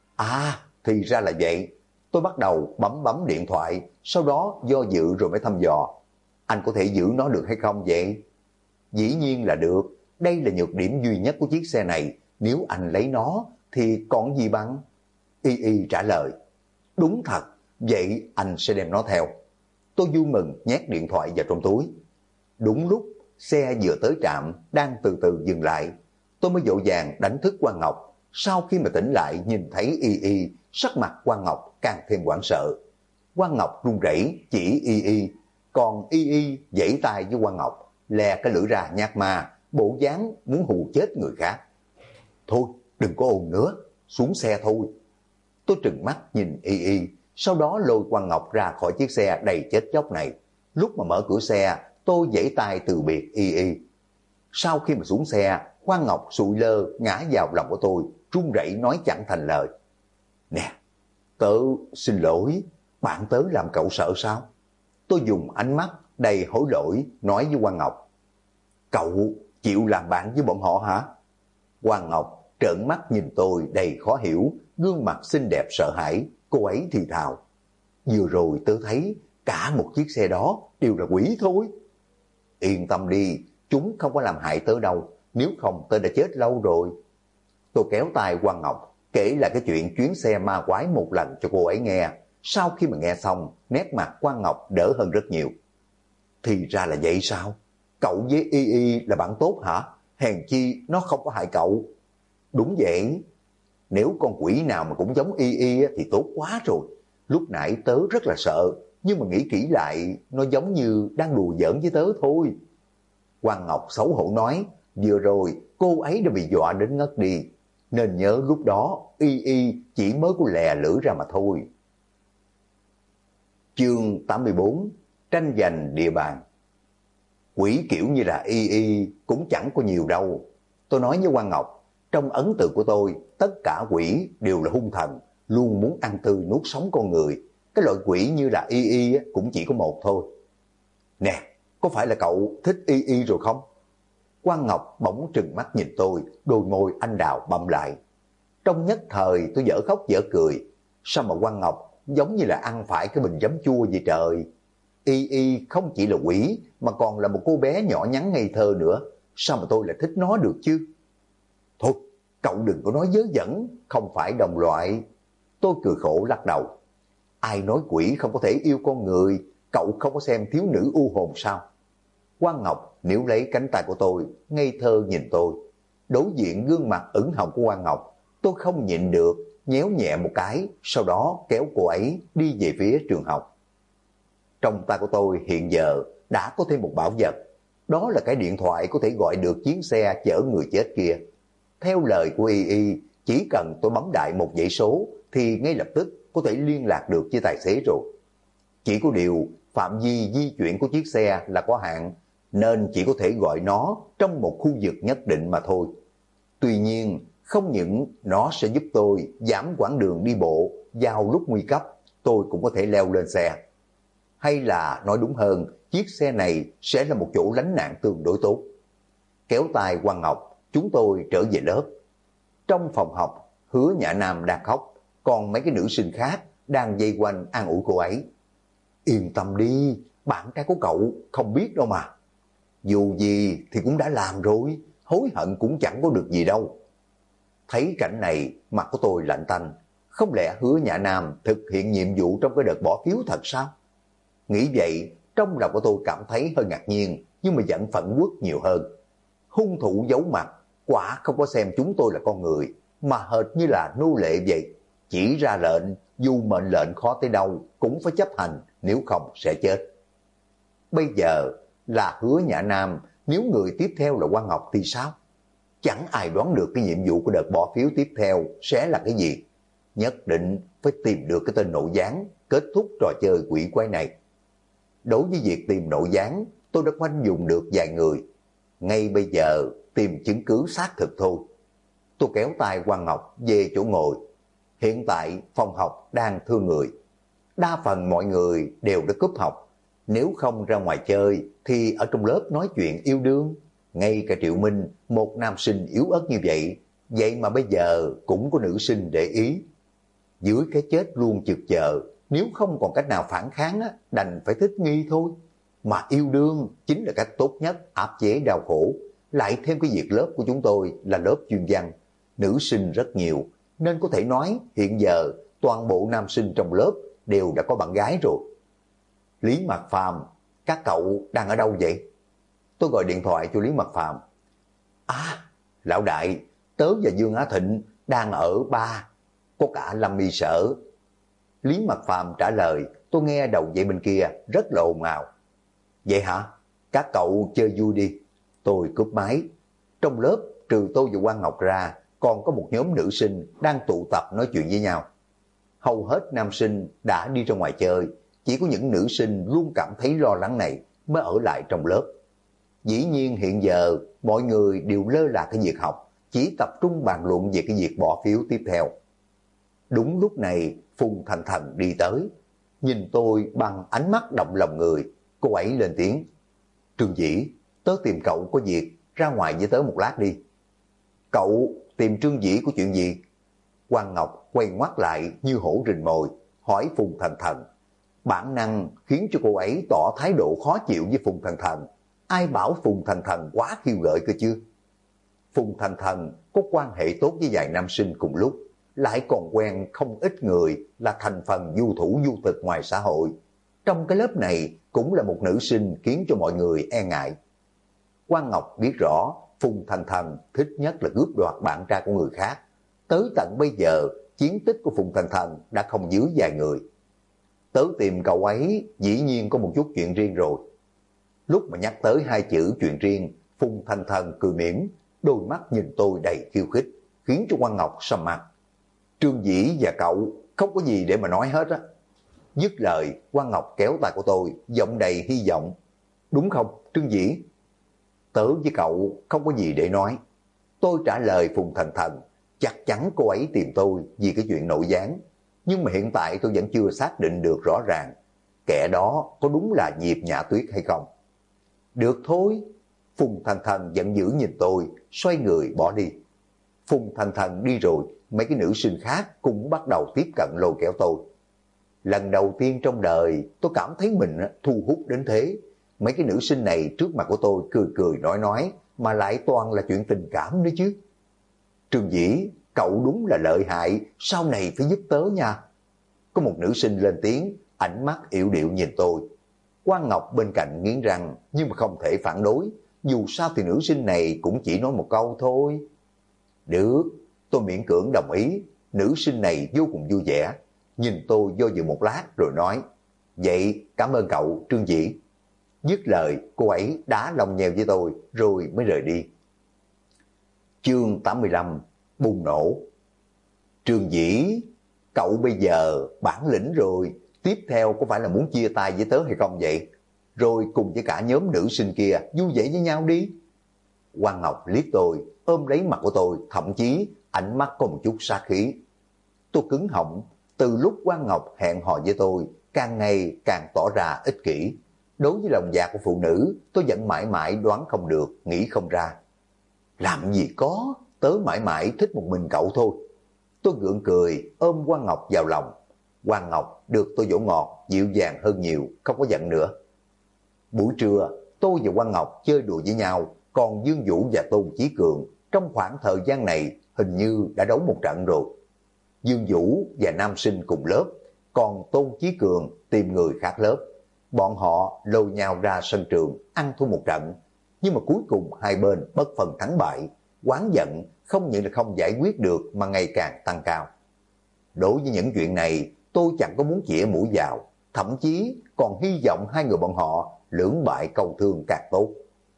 À, thì ra là vậy. Tôi bắt đầu bấm điện thoại, sau đó do dự rồi mới thăm dò. Anh có thể giữ nó được hay không vậy? Dĩ nhiên là được, đây là nhược điểm duy nhất của chiếc xe này, nếu anh lấy nó thì còn gì bằng? Y Y trả lời. Đúng thật, vậy anh sẽ đem nó theo. Tôi vui mừng nhét điện thoại vào trong túi. Đúng lúc xe vừa tới trạm, đang từ từ dừng lại, tôi mới vội vàng đánh thức Quang Ngọc. Sau khi mà tỉnh lại nhìn thấy Y Y, sắc mặt Quang Ngọc càng thêm hoảng sợ. Quang Ngọc run rẩy chỉ Y Y, còn Y Y giãy tay với Quang Ngọc, lè cái lưỡi ra nhát ma, bộ dáng muốn hù chết người khác. Thôi, đừng có ồn nữa, xuống xe thôi. Tôi trừng mắt nhìn Y Y, sau đó lôi Quang Ngọc ra khỏi chiếc xe đầy chết chóc này. Lúc mà mở cửa xe, tôi giãy tay từ biệt Y Y. Sau khi mà xuống xe, Quang Ngọc sụi lơ ngã vào lòng của tôi, run rẩy nói chẳng thành lời. Nè, tớ xin lỗi, bạn tớ làm cậu sợ sao? Tôi dùng ánh mắt đầy hối lỗi nói với Quang Ngọc. Cậu chịu làm bạn với bọn họ hả? Quang Ngọc trợn mắt nhìn tôi đầy khó hiểu, gương mặt xinh đẹp sợ hãi. Cô ấy thì thào. Vừa rồi tớ thấy cả một chiếc xe đó đều là quỷ thôi. Yên tâm đi, chúng không có làm hại tớ đâu, nếu không tớ đã chết lâu rồi. Tôi kéo tay Quang Ngọc, kể lại cái chuyện chuyến xe ma quái một lần cho cô ấy nghe. Sau khi mà nghe xong, nét mặt Quang Ngọc đỡ hơn rất nhiều. Thì ra là vậy sao? Cậu với Y Y là bạn tốt hả? Hèn chi nó không có hại cậu. Đúng vậy. Nếu con quỷ nào mà cũng giống Y Y thì tốt quá rồi. Lúc nãy tớ rất là sợ, nhưng mà nghĩ kỹ lại, nó giống như đang đùa giỡn với tớ thôi. Quang Ngọc xấu hổ nói, vừa rồi cô ấy đã bị dọa đến ngất đi, nên nhớ lúc đó Y Y chỉ mới có lè lưỡi ra mà thôi. Chương 84, tranh giành địa bàn. Quỷ kiểu như là Y Y cũng chẳng có nhiều đâu. Tôi nói với Quang Ngọc, trong ấn tượng của tôi, tất cả quỷ đều là hung thần, luôn muốn ăn tươi nuốt sống con người. Cái loại quỷ như là Y Y cũng chỉ có một thôi. Nè, có phải là cậu thích Y Y rồi không? Quang Ngọc bỗng trừng mắt nhìn tôi, đôi môi anh đào bầm lại. Trong nhất thời tôi dở khóc dở cười. Sao mà Quang Ngọc giống như là ăn phải cái bình giấm chua vậy trời? Y Y không chỉ là quỷ mà còn là một cô bé nhỏ nhắn ngây thơ nữa. Sao mà tôi lại thích nó được chứ? Thôi, cậu đừng có nói dớ dẫn, không phải đồng loại. Tôi cười khổ lắc đầu. Ai nói quỷ không có thể yêu con người? Cậu không có xem thiếu nữ u hồn sao? Quang Ngọc níu lấy cánh tay của tôi, ngây thơ nhìn tôi. Đối diện gương mặt ửng hồng của Quang Ngọc, tôi không nhịn được, nhéo nhẹ một cái, sau đó kéo cô ấy đi về phía trường học. Trong tay của tôi hiện giờ đã có thêm một bảo vật. Đó là cái điện thoại có thể gọi được chuyến xe chở người chết kia. Theo lời của Y Y, chỉ cần tôi bấm đại một dãy số thì ngay lập tức có thể liên lạc được với tài xế rồi. Chỉ có điều phạm vi di chuyển của chiếc xe là có hạn, nên chỉ có thể gọi nó trong một khu vực nhất định mà thôi. Tuy nhiên, không những nó sẽ giúp tôi giảm quãng đường đi bộ vào lúc nguy cấp, tôi cũng có thể leo lên xe. Hay là nói đúng hơn, chiếc xe này sẽ là một chỗ lánh nạn tương đối tốt. Kéo tay Quang Ngọc, chúng tôi trở về lớp. Trong phòng học, Hứa Nhã Nam đang khóc, còn mấy cái nữ sinh khác đang vây quanh an ủi cô ấy. Yên tâm đi, bạn trai của cậu không biết đâu mà. Dù gì thì cũng đã làm rồi, hối hận cũng chẳng có được gì đâu. Thấy cảnh này, mặt của tôi lạnh tanh. Không lẽ Hứa Nhã Nam thực hiện nhiệm vụ trong cái đợt bỏ phiếu thật sao? Nghĩ vậy, trong lòng của tôi cảm thấy hơi ngạc nhiên, nhưng mà vẫn phẫn uất nhiều hơn. Hung thủ giấu mặt, quả không có xem chúng tôi là con người, mà hệt như là nô lệ vậy. chỉ ra lệnh, dù mệnh lệnh khó tới đâu cũng phải chấp hành, nếu không sẽ chết. Bây giờ là Hứa Nhã Nam, nếu người tiếp theo là Quan Ngọc thì sao? Chẳng ai đoán được cái nhiệm vụ của đợt bỏ phiếu tiếp theo sẽ là cái gì. Nhất định phải tìm được cái tên nội gián, kết thúc trò chơi quỷ quái này. Đối với việc tìm nội gián, tôi đã khoanh dùng được vài người. Ngay bây giờ tìm chứng cứ xác thực thôi. Tôi kéo tay Quan Ngọc về chỗ ngồi. Hiện tại phòng học đang thưa người. Đa phần mọi người đều đã cúp học. Nếu không ra ngoài chơi thì ở trong lớp nói chuyện yêu đương. Ngay cả Triệu Minh, một nam sinh yếu ớt như vậy, vậy mà bây giờ cũng có nữ sinh để ý. Dưới cái chết luôn chực chờ, nếu không còn cách nào phản kháng đành phải thích nghi thôi. Mà yêu đương chính là cách tốt nhất áp chế đau khổ. Lại thêm cái việc lớp của chúng tôi là lớp chuyên văn, nữ sinh rất nhiều, nên có thể nói hiện giờ toàn bộ nam sinh trong lớp đều đã có bạn gái rồi. Lý Mạc Phàm, các cậu đang ở đâu vậy? Tôi gọi điện thoại cho Lý Mạc Phàm. À, lão đại, tớ và Dương Á Thịnh đang ở ba, có cả Lâm Y Sở. Lý Mạc Phàm trả lời, tôi nghe đầu dây bên kia rất là ồn ào. Vậy hả? Các cậu chơi vui đi. Tôi cúp máy. Trong lớp trừ tôi và Quang Ngọc ra, còn có một nhóm nữ sinh đang tụ tập nói chuyện với nhau. Hầu hết nam sinh đã đi ra ngoài chơi, chỉ có những nữ sinh luôn cảm thấy lo lắng này mới ở lại trong lớp. Dĩ nhiên hiện giờ mọi người đều lơ là cái việc học, chỉ tập trung bàn luận về cái việc bỏ phiếu tiếp theo. Đúng lúc này Phùng Thành Thần đi tới, nhìn tôi bằng ánh mắt động lòng người. Cô ấy lên tiếng, Trương Dĩ, tớ tìm cậu có việc, ra ngoài với tớ một lát đi. Cậu tìm Trương Dĩ có chuyện gì? Quang Ngọc quay ngoắt lại như hổ rình mồi, hỏi Phùng Thành Thần. Bản năng khiến cho cô ấy tỏ thái độ khó chịu với Phùng Thành Thần. Ai bảo Phùng Thành Thần quá khiêu gợi cơ chứ? Phùng Thành Thần có quan hệ tốt với vài nam sinh cùng lúc, lại còn quen không ít người là thành phần du thủ du thực ngoài xã hội. Trong cái lớp này cũng là một nữ sinh khiến cho mọi người e ngại. Quang Ngọc biết rõ Phùng Thành Thần thích nhất là cướp đoạt bạn trai của người khác. Tới tận bây giờ, chiến tích của Phùng Thành Thần đã không dưới vài người. Tớ tìm cậu ấy dĩ nhiên có một chút chuyện riêng rồi. Lúc mà nhắc tới hai chữ chuyện riêng, Phùng Thành Thần cười mỉm, đôi mắt nhìn tôi đầy khiêu khích, khiến cho Quang Ngọc sầm mặt. Trương Dĩ và cậu không có gì để mà nói hết á. Dứt lời, Quang Ngọc kéo tay của tôi, giọng đầy hy vọng. Đúng không, Trương Dĩ? Tớ với cậu không có gì để nói. Tôi trả lời Phùng Thành Thần, chắc chắn cô ấy tìm tôi vì cái chuyện nội gián. Nhưng mà hiện tại tôi vẫn chưa xác định được rõ ràng, kẻ đó có đúng là Diệp Nhã Tuyết hay không. Được thôi. Phùng Thành Thần giận dữ nhìn tôi, xoay người bỏ đi. Phùng Thành Thần đi rồi, mấy cái nữ sinh khác cũng bắt đầu tiếp cận lôi kéo tôi. Lần đầu tiên trong đời tôi cảm thấy mình thu hút đến thế. Mấy cái nữ sinh này trước mặt của tôi cười cười nói, mà lại toàn là chuyện tình cảm nữa chứ. Trương Dĩ, cậu đúng là lợi hại, sau này phải giúp tớ nha. Có một nữ sinh lên tiếng, ánh mắt yểu điệu nhìn tôi. Quang Ngọc bên cạnh nghiến răng, nhưng mà không thể phản đối. Dù sao thì nữ sinh này cũng chỉ nói một câu thôi. Được, tôi miễn cưỡng đồng ý. Nữ sinh này vô cùng vui vẻ, nhìn tôi do dự một lát rồi nói, vậy cảm ơn cậu Trương Dĩ. Dứt lời, cô ấy đá lòng nhèo với tôi rồi mới rời đi. Chương 85 bùng nổ. Trương Dĩ, cậu bây giờ bản lĩnh rồi, tiếp theo có phải là muốn chia tay với tớ hay không vậy? Rồi cùng với cả nhóm nữ sinh kia vui vẻ với nhau đi. Quang Ngọc liếc tôi, ôm lấy mặt của tôi, thậm chí ánh mắt có một chút sát khí. Tôi cứng họng, từ lúc Quang Ngọc hẹn hò với tôi, càng ngày càng tỏ ra ích kỷ. Đối với lòng dạ của phụ nữ, tôi vẫn mãi mãi đoán không được, nghĩ không ra. Làm gì có, tớ mãi mãi thích một mình cậu thôi. Tôi gượng cười, ôm Quang Ngọc vào lòng. Quang Ngọc được tôi dỗ ngọt, dịu dàng hơn nhiều, không có giận nữa. Buổi trưa, tôi và Quang Ngọc chơi đùa với nhau, còn Dương Vũ và Tôn Chí Cường trong khoảng thời gian này hình như đã đấu một trận rồi. Dương Vũ và nam sinh cùng lớp, còn Tôn Chí Cường tìm người khác lớp. Bọn họ lôi nhau ra sân trường ăn thua một trận, nhưng mà cuối cùng hai bên bất phân thắng bại, oán giận không những là không giải quyết được mà ngày càng tăng cao. Đối với những chuyện này, tôi chẳng có muốn chĩa mũi vào, thậm chí còn hy vọng hai người bọn họ lưỡng bại câu thương càng tốt.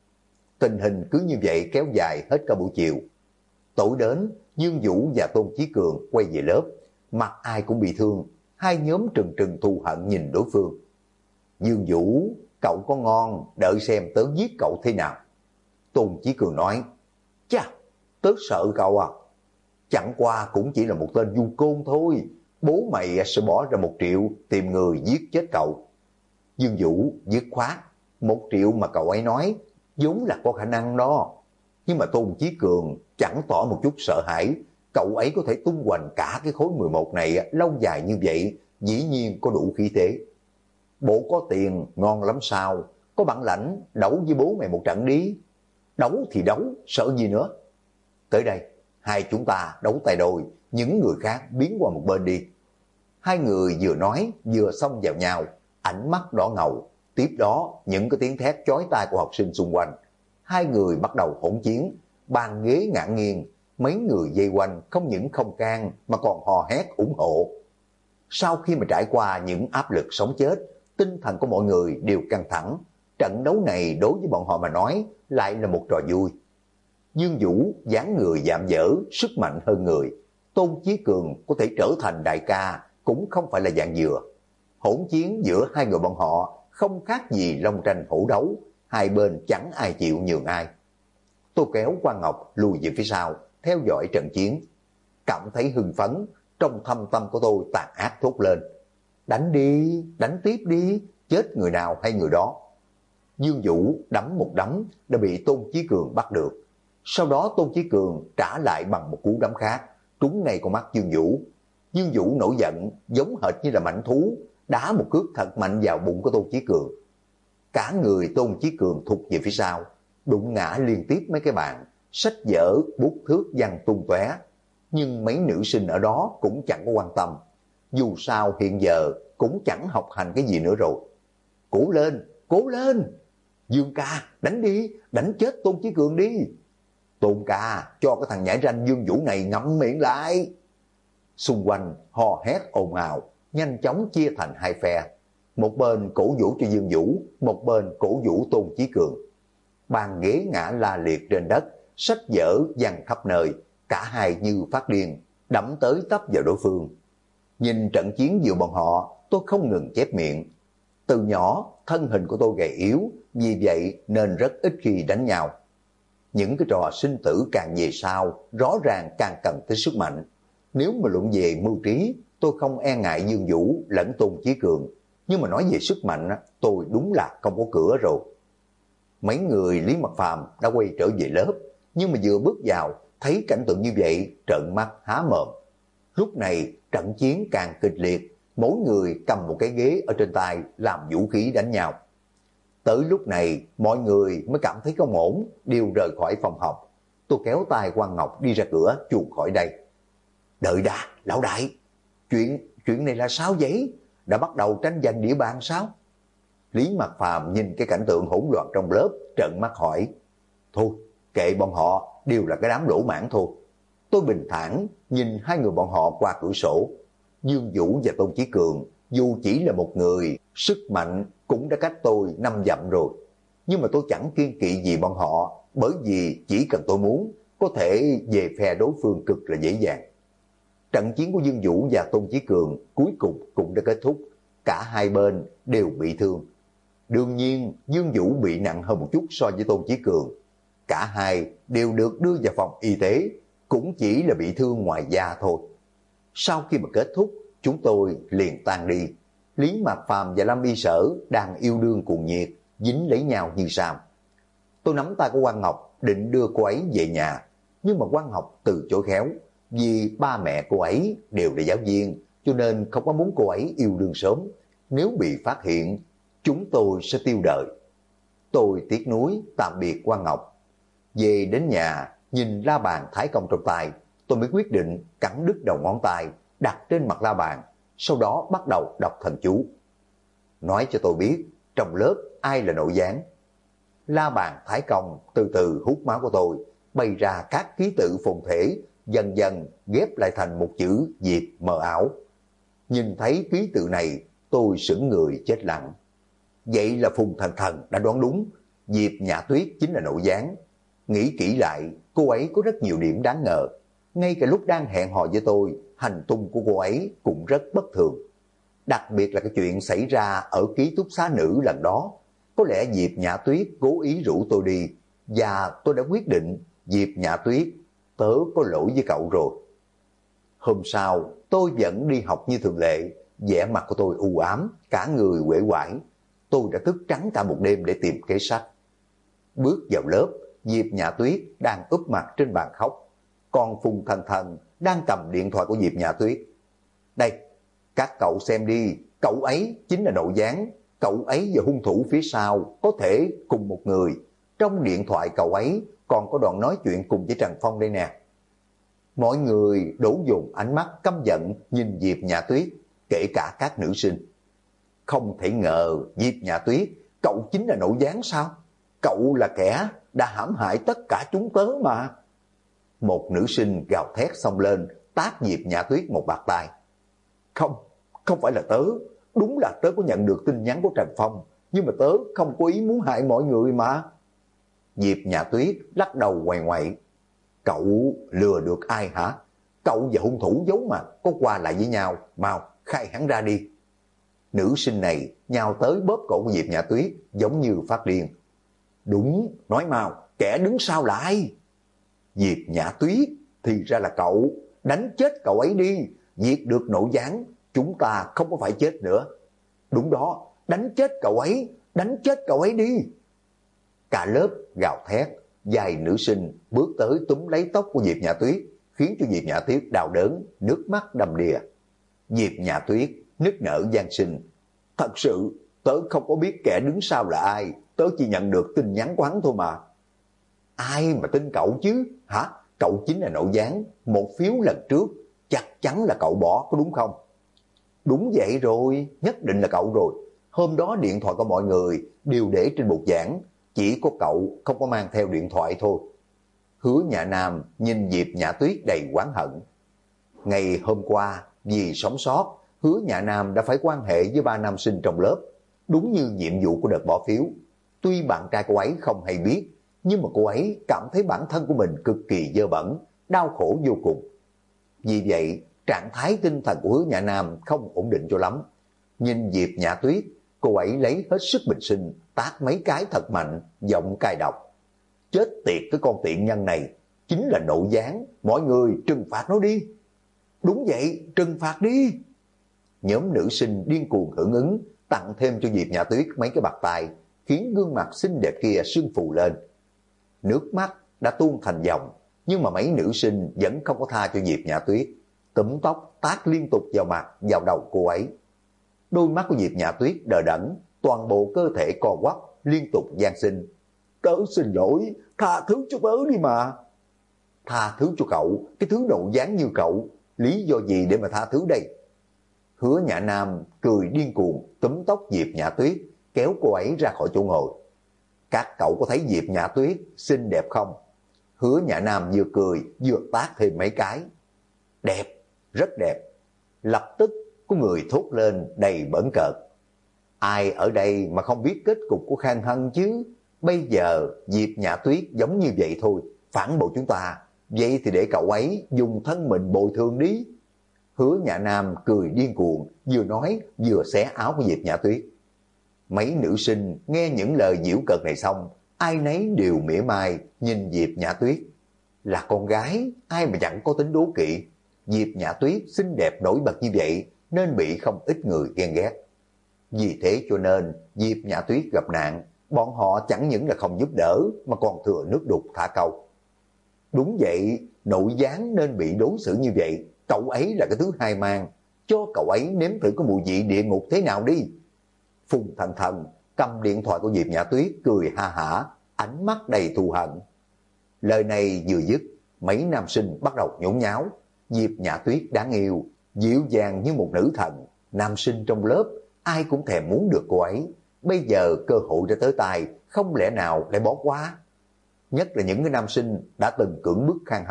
Tình hình cứ như vậy kéo dài hết cả buổi chiều. Tối đến, Dương Vũ và Tôn Chí Cường quay về lớp, mặt ai cũng bị thương, hai nhóm trừng trừng thù hận nhìn đối phương. Dương Vũ, cậu có ngon, đợi xem tớ giết cậu thế nào. Tôn Chí Cường nói, chà, tớ sợ cậu à. Chẳng qua cũng chỉ là một tên du côn thôi, bố mày sẽ bỏ ra 1 triệu tìm người giết chết cậu. Dương Vũ dứt khoát, 1 triệu mà cậu ấy nói, vốn là có khả năng đó. Nhưng mà Tôn Chí Cường chẳng tỏ một chút sợ hãi, cậu ấy có thể tung hoành cả cái khối 11 này lâu dài như vậy, dĩ nhiên có đủ khí thế. Bộ có tiền, ngon lắm sao, có bản lãnh, đấu với bố mày một trận đi. Đấu thì đấu, sợ gì nữa. Tới đây, hai chúng ta đấu tay đôi, những người khác biến qua một bên đi. Hai người vừa nói vừa xông vào nhau, ánh mắt đỏ ngầu. Tiếp đó những cái tiếng thét chói tai của học sinh xung quanh. Hai người bắt đầu hỗn chiến, bàn ghế ngã nghiêng, mấy người dây quanh không những không can mà còn hò hét ủng hộ. Sau khi mà trải qua những áp lực sống chết, tinh thần của mọi người đều căng thẳng. Trận đấu này đối với bọn họ mà nói lại là một trò vui. Dương Vũ dáng người dạm dở, sức mạnh hơn người. Tôn Chí Cường có thể trở thành đại ca cũng không phải là dạng dừa. Hỗn chiến giữa hai người bọn họ không khác gì long tranh hổ đấu, hai bên chẳng ai chịu nhường ai. Tôi kéo Quang Ngọc lùi về phía sau, theo dõi trận chiến. Cảm thấy hưng phấn, trong thâm tâm của tôi tàn ác thốt lên. Đánh đi, đánh tiếp đi, chết người nào hay người đó. Dương Vũ đấm một đấm đã bị Tôn Chí Cường bắt được. Sau đó Tôn Chí Cường trả lại bằng một cú đấm khác, trúng ngay con mắt Dương Vũ. Dương Vũ nổi giận, giống hệt như là mãnh thú, đá một cước thật mạnh vào bụng của Tôn Chí Cường. Cả người Tôn Chí Cường thụt về phía sau, đụng ngã liên tiếp mấy cái bàn, sách vở, bút thước văng tung tóe. Nhưng mấy nữ sinh ở đó cũng chẳng có quan tâm. Dù sao hiện giờ cũng chẳng học hành cái gì nữa rồi. Cố lên, cố lên! Dương ca, đánh đi, đánh chết Tôn Chí Cường đi! Tôn ca, cho cái thằng nhãi ranh Dương Vũ này ngậm miệng lại! Xung quanh hò hét ồn ào, nhanh chóng chia thành hai phe. Một bên cổ vũ cho Dương Vũ, một bên cổ vũ Tôn Chí Cường. Bàn ghế ngã la liệt trên đất, sách vở văng khắp nơi, cả hai như phát điên, đẫm tới tấp vào đối phương. Nhìn trận chiến giữa bọn họ, tôi không ngừng chép miệng. Từ nhỏ, thân hình của tôi gầy yếu, vì vậy nên rất ít khi đánh nhau. Những cái trò sinh tử càng về sau, rõ ràng càng cần tới sức mạnh. Nếu mà luận về mưu trí, tôi không e ngại Dương Vũ lẫn Tôn Chí Cường. Nhưng mà nói về sức mạnh, tôi đúng là không có cửa rồi. Mấy người Lý Mặc Phàm đã quay trở về lớp, nhưng mà vừa bước vào, thấy cảnh tượng như vậy, trợn mắt há mồm. Lúc này, trận chiến càng kịch liệt, mỗi người cầm một cái ghế ở trên tay làm vũ khí đánh nhau. Tới lúc này, mọi người mới cảm thấy không ổn, đều rời khỏi phòng học. Tôi kéo tay Quang Ngọc đi ra cửa, chuồn khỏi đây. Đợi đã, lão đại, chuyện này là sao vậy? Đã bắt đầu tranh giành địa bàn sao? Lý Mặc Phàm nhìn cái cảnh tượng hỗn loạn trong lớp, trợn mắt hỏi. Thôi, kệ bọn họ, đều là cái đám lỗ mãng thôi. Tôi bình thản nhìn hai người bọn họ qua cửa sổ. Dương Vũ và Tôn Chí Cường, dù chỉ là một người, sức mạnh cũng đã cách tôi 5 dặm rồi. Nhưng mà tôi chẳng kiên kỵ gì bọn họ, bởi vì chỉ cần tôi muốn, có thể về phe đối phương cực là dễ dàng. Trận chiến của Dương Vũ và Tôn Chí Cường cuối cùng cũng đã kết thúc, cả hai bên đều bị thương. Đương nhiên, Dương Vũ bị nặng hơn một chút so với Tôn Chí Cường. Cả hai đều được đưa vào phòng y tế, cũng chỉ là bị thương ngoài da thôi. Sau khi mà kết thúc, chúng tôi liền tan đi. Lý Mạc Phàm và Lâm Y Sở đang yêu đương cuồng nhiệt, dính lấy nhau như sao. Tôi nắm tay của Quang Ngọc định đưa cô ấy về nhà, nhưng mà Quang Ngọc từ chối khéo, vì ba mẹ cô ấy đều là giáo viên, cho nên không có muốn cô ấy yêu đương sớm. Nếu bị phát hiện, chúng tôi sẽ tiêu đời. Tôi tiếc nuối tạm biệt Quang Ngọc. Về đến nhà, nhìn la bàn thái công trong tay, tôi mới quyết định cắn đứt đầu ngón tay, đặt trên mặt la bàn, sau đó bắt đầu đọc thần chú. Nói cho tôi biết, trong lớp ai là nội gián. La bàn thái công từ từ hút máu của tôi, bày ra các ký tự phồn thể, dần dần ghép lại thành một chữ Diệp mờ ảo. Nhìn thấy ký tự này, tôi sững người chết lặng. Vậy là Phùng Thần Thần đã đoán đúng, Diệp Nhã Tuyết chính là nội gián. Nghĩ kỹ lại, cô ấy có rất nhiều điểm đáng ngờ. Ngay cả lúc đang hẹn hò với tôi, hành tung của cô ấy cũng rất bất thường. Đặc biệt là cái chuyện xảy ra ở ký túc xá nữ lần đó. Có lẽ Diệp Nhã Tuyết cố ý rủ tôi đi, và tôi đã quyết định, Diệp Nhã Tuyết, tớ có lỗi với cậu rồi. Hôm sau, tôi vẫn đi học như thường lệ, vẻ mặt của tôi u ám, cả người uể oải. Tôi đã thức trắng cả một đêm để tìm kế sách. Bước vào lớp, Diệp Nhã Tuyết đang úp mặt trên bàn khóc, còn Phùng Thần Thần đang cầm điện thoại của Diệp Nhã Tuyết. Đây, các cậu xem đi, cậu ấy chính là nội gián, cậu ấy và hung thủ phía sau có thể cùng một người. Trong điện thoại cậu ấy còn có đoạn nói chuyện cùng với Trần Phong đây nè. Mọi người đổ dồn ánh mắt căm giận nhìn Diệp Nhã Tuyết, kể cả các nữ sinh. Không thể ngờ Diệp Nhã Tuyết, cậu chính là nội gián sao? Cậu là kẻ đã hãm hại tất cả chúng tớ mà. Một nữ sinh gào thét xông lên, tát Diệp Nhã Tuyết một bạt tai. Không phải là tớ, đúng là tớ có nhận được tin nhắn của Trần Phong, nhưng mà tớ không có ý muốn hại mọi người mà. Diệp Nhã Tuyết lắc đầu quầy ngoại. Cậu lừa được ai hả? Cậu và hung thủ giấu mặt có qua lại với nhau, mau khai hắn ra đi. Nữ sinh này nhào tới bóp cổ của Diệp Nhã Tuyết giống như phát điên. Đúng, nói mau, kẻ đứng sau là ai? Diệp Nhã Tuyết, thì ra là cậu, đánh chết cậu ấy đi, diệt được nội gián, chúng ta không có phải chết nữa. Đúng đó, đánh chết cậu ấy đi. Cả lớp gào thét, vài nữ sinh bước tới túm lấy tóc của Diệp Nhã Tuyết, khiến cho Diệp Nhã Tuyết đau đớn, nước mắt đầm đìa. Diệp Nhã Tuyết nức nở van xin. Thật sự, tớ không có biết kẻ đứng sau là ai, tớ chỉ nhận được tin nhắn của hắn thôi mà. Ai mà tin cậu chứ, hả? Cậu chính là nội gián, một phiếu lần trước, chắc chắn là cậu bỏ, có đúng không? Đúng vậy rồi, nhất định là cậu rồi. Hôm đó điện thoại của mọi người đều để trên bục giảng, chỉ có cậu không có mang theo điện thoại thôi. Hứa Nhã Nam nhìn Diệp Nhã Tuyết đầy oán hận. Ngày hôm qua, vì sống sót, Hứa Nhã Nam đã phải quan hệ với 3 nam sinh trong lớp, đúng như nhiệm vụ của đợt bỏ phiếu. Tuy bạn trai cô ấy không hay biết, nhưng mà cô ấy cảm thấy bản thân của mình cực kỳ dơ bẩn, đau khổ vô cùng. Vì vậy, trạng thái tinh thần của Hứa Nhã Nam không ổn định cho lắm. Nhìn Diệp Nhã Tuyết, cô ấy lấy hết sức bình sinh, tát mấy cái thật mạnh, giọng cay độc. Chết tiệt cái con tiện nhân này, chính là nội gián, mọi người trừng phạt nó đi. Đúng vậy, trừng phạt đi. Nhóm nữ sinh điên cuồng hưởng ứng, tặng thêm cho Diệp Nhã Tuyết mấy cái bạt tai, khiến gương mặt xinh đẹp kia sưng phù lên. Nước mắt đã tuôn thành dòng, nhưng mà mấy nữ sinh vẫn không có tha cho Diệp Nhã Tuyết, túm tóc tát liên tục vào mặt, vào đầu cô ấy. Đôi mắt của Diệp Nhã Tuyết đờ đẫn, toàn bộ cơ thể co quắp, liên tục van xin. Tớ xin lỗi, tha thứ cho tớ đi mà. Tha thứ cho cậu, cái thứ nội gián như cậu, lý do gì để mà tha thứ đây? Hứa Nhã Nam cười điên cuồng, túm tóc Diệp Nhã Tuyết, kéo cô ấy ra khỏi chỗ ngồi. Các cậu có thấy Diệp Nhã Tuyết xinh đẹp không? Hứa Nhã Nam vừa cười vừa tát thêm mấy cái. Đẹp, rất đẹp. Lập tức có người thốt lên đầy bỡn cợt. Ai ở đây mà không biết kết cục của Khang Hân chứ? Bây giờ Diệp Nhã Tuyết giống như vậy thôi, phản bội chúng ta. Vậy thì để cậu ấy dùng thân mình bồi thường đi. Hứa Nhã Nam cười điên cuồng, vừa nói vừa xé áo của Diệp Nhã Tuyết. Mấy nữ sinh nghe những lời giễu cợt này xong, ai nấy đều mỉa mai nhìn Diệp Nhã Tuyết. Là con gái, ai mà chẳng có tính đố kỵ. Diệp Nhã Tuyết xinh đẹp nổi bật như vậy nên bị không ít người ghen ghét. Vì thế cho nên Diệp Nhã Tuyết gặp nạn, bọn họ chẳng những là không giúp đỡ mà còn thừa nước đục thả câu. Đúng vậy, nội gián nên bị đối xử như vậy. Cậu ấy là cái thứ hai mang, cho cậu ấy nếm thử cái mùi vị địa ngục thế nào đi. Phùng Thần Thần cầm điện thoại của Diệp Nhã Tuyết cười ha hả, ánh mắt đầy thù hận. Lời này vừa dứt, mấy nam sinh bắt đầu nhốn nháo. Diệp Nhã Tuyết đáng yêu, dịu dàng như một nữ thần, nam sinh trong lớp ai cũng thèm muốn được cô ấy. Bây giờ cơ hội đã tới tay, không lẽ nào lại bỏ qua? Nhất là những cái nam sinh đã từng cưỡng bức Khang Hân,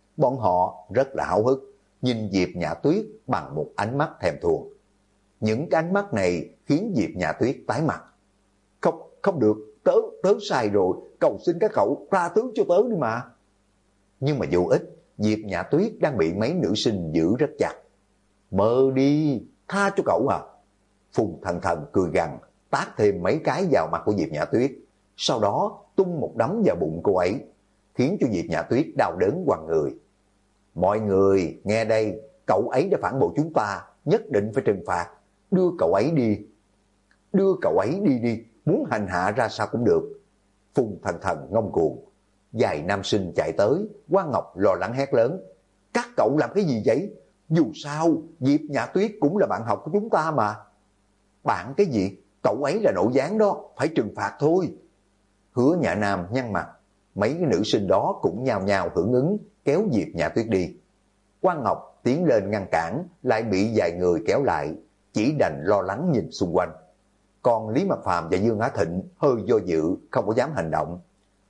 Bọn họ rất là háo hức, nhìn Diệp Nhã Tuyết bằng một ánh mắt thèm thuồng. Những cái ánh mắt này khiến Diệp Nhã Tuyết tái mặt. Không được, tớ sai rồi, cầu xin các cậu tha thứ cho tớ đi mà. Nhưng mà vô ích, Diệp Nhã Tuyết đang bị mấy nữ sinh giữ rất chặt. Mơ đi, tha cho cậu à. Phùng Thần Thần cười gằn, tát thêm mấy cái vào mặt của Diệp Nhã Tuyết, sau đó tung một đấm vào bụng cô ấy, khiến cho Diệp Nhã Tuyết đau đớn quằn người. Mọi người nghe đây, cậu ấy đã phản bội chúng ta, nhất định phải trừng phạt. Đưa cậu ấy đi. Đưa cậu ấy đi, muốn hành hạ ra sao cũng được. Phùng Thần Thần ngông cuồng. Vài nam sinh chạy tới, Quang Ngọc lo lắng hét lớn. Các cậu làm cái gì vậy? Dù sao, Diệp Nhã Tuyết cũng là bạn học của chúng ta mà. Bạn cái gì? Cậu ấy là nội gián đó, phải trừng phạt thôi. Hứa Nhã Nam nhăn mặt. Mấy cái nữ sinh đó cũng nhao nhao hưởng ứng, kéo Diệp Nhã Tuyết đi. Quang Ngọc tiến lên ngăn cản, lại bị vài người kéo lại, chỉ đành lo lắng nhìn xung quanh. Còn Lý Mạc Phàm và Dương Á Thịnh hơi do dự, không có dám hành động.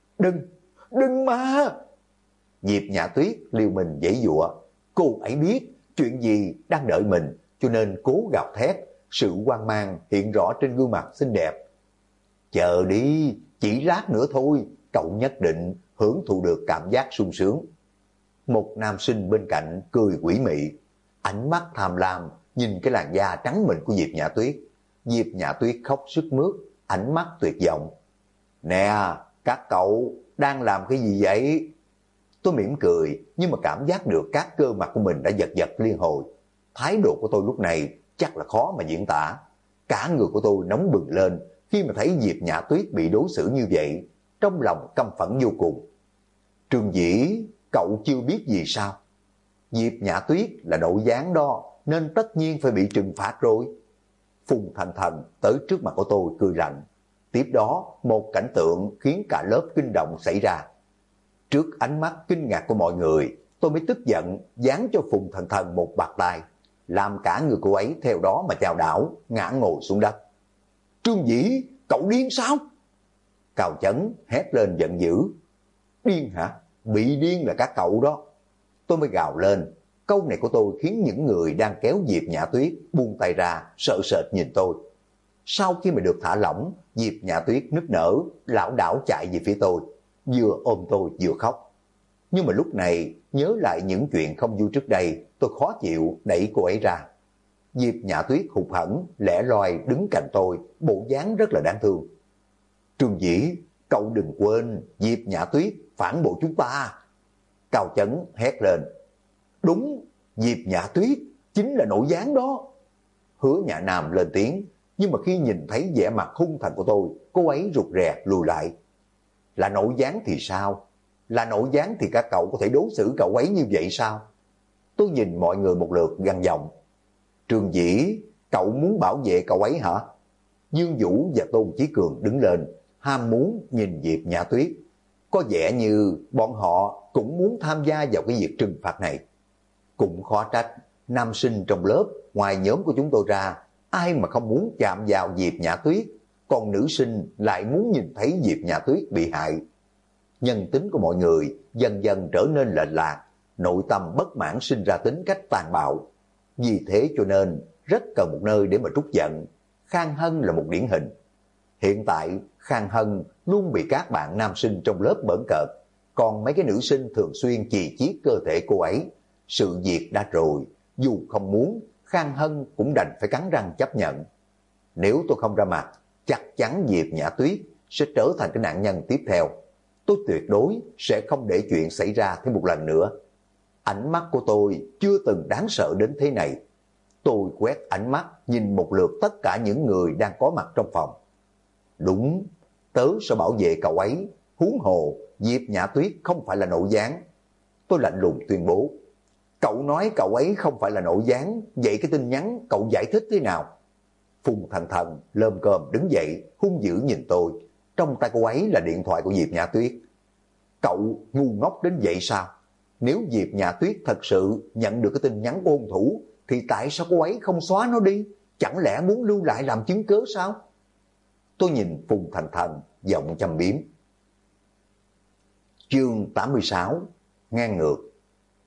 Đừng mà! Diệp Nhã Tuyết liều mình giãy giụa. Cô ấy biết chuyện gì đang đợi mình, cho nên cố gào thét, sự hoang mang hiện rõ trên gương mặt xinh đẹp. Chờ đi, chỉ lát nữa thôi, cậu nhất định hưởng thụ được cảm giác sung sướng. Một nam sinh bên cạnh cười quỷ mị, ánh mắt tham lam nhìn cái làn da trắng mịn của Diệp Nhã Tuyết. Diệp Nhã Tuyết khóc sướt mướt, ánh mắt tuyệt vọng. Nè, các cậu đang làm cái gì vậy? Tôi mỉm cười, nhưng mà cảm giác được các cơ mặt của mình đã giật giật liên hồi. Thái độ của tôi lúc này chắc là khó mà diễn tả. Cả người của tôi nóng bừng lên khi mà thấy Diệp Nhã Tuyết bị đối xử như vậy, trong lòng căm phẫn vô cùng. Trương Dĩ, cậu chưa biết gì sao? Diệp Nhã Tuyết là nội gián đó, nên tất nhiên phải bị trừng phạt rồi. Phùng Thành Thần tới trước mặt của tôi cười lạnh. Tiếp đó, một cảnh tượng khiến cả lớp kinh động xảy ra. Trước ánh mắt kinh ngạc của mọi người, tôi mới tức giận giáng cho Phùng Thần Thần một bạt tai, làm cả người cô ấy theo đó mà chao đảo, ngã ngồi xuống đất. Trương Dĩ, cậu điên sao? Cao Chấn hét lên giận dữ. Điên hả? Bị điên là các cậu đó. Tôi mới gào lên. Câu này của tôi khiến những người đang kéo Diệp Nhã Tuyết buông tay ra, sợ sệt nhìn tôi. Sau khi mà được thả lỏng, Diệp Nhã Tuyết nức nở, lảo đảo chạy về phía tôi, vừa ôm tôi vừa khóc. Nhưng mà lúc này, nhớ lại những chuyện không vui trước đây, tôi khó chịu đẩy cô ấy ra. Diệp Nhã Tuyết hụt hẫng, lẻ loi đứng cạnh tôi, bộ dáng rất là đáng thương. Trương Dĩ, cậu đừng quên, Diệp Nhã Tuyết phản bội chúng ta. Cao Chấn hét lên. Đúng, Diệp Nhã Tuyết chính là nội gián đó. Hứa Nhã Nam lên tiếng, nhưng mà khi nhìn thấy vẻ mặt hung thần của tôi, cô ấy rụt rè lùi lại. Là nội gián thì sao? Là nội gián thì các cậu có thể đối xử cậu ấy như vậy sao? Tôi nhìn mọi người một lượt gằn giọng. Trương Dĩ, cậu muốn bảo vệ cậu ấy hả? Dương Vũ và Tôn Chí Cường đứng lên, ham muốn nhìn Diệp Nhã Tuyết. Có vẻ như bọn họ cũng muốn tham gia vào cái việc trừng phạt này. Cũng khó trách, nam sinh trong lớp, ngoài nhóm của chúng tôi ra, ai mà không muốn chạm vào Diệp Nhã Tuyết, còn nữ sinh lại muốn nhìn thấy Diệp Nhã Tuyết bị hại. Nhân tính của mọi người dần dần trở nên lệch lạc, nội tâm bất mãn sinh ra tính cách tàn bạo. Vì thế cho nên rất cần một nơi để mà trút giận. Khang Hân là một điển hình. Hiện tại Khang Hân luôn bị các bạn nam sinh trong lớp bỡn cợt, còn mấy cái nữ sinh thường xuyên chì chiết cơ thể cô ấy. Sự việc đã rồi, dù không muốn, Khang Hân cũng đành phải cắn răng chấp nhận. Nếu tôi không ra mặt, chắc chắn Diệp Nhã Tuyết sẽ trở thành cái nạn nhân tiếp theo. Tôi tuyệt đối sẽ không để chuyện xảy ra thêm một lần nữa. Ánh mắt của tôi chưa từng đáng sợ đến thế này. Tôi quét ánh mắt nhìn một lượt tất cả những người đang có mặt trong phòng. Đúng, tớ sẽ bảo vệ cậu ấy, huống hồ Diệp Nhã Tuyết không phải là nội gián. Tôi lạnh lùng tuyên bố. Cậu nói cậu ấy không phải là nội gián, vậy cái tin nhắn cậu giải thích thế nào? Phùng Thần Thần lơm cơm đứng dậy, hung dữ nhìn tôi. Trong tay cô ấy là điện thoại của Diệp Nhã Tuyết. Cậu ngu ngốc đến vậy sao? Nếu Diệp Nhã Tuyết thật sự nhận được cái tin nhắn của hung thủ, thì tại sao cô ấy không xóa nó đi? Chẳng lẽ muốn lưu lại làm chứng cớ sao? Tôi nhìn Phùng Thành Thần, giọng châm biếm. Chương 86, ngang ngược.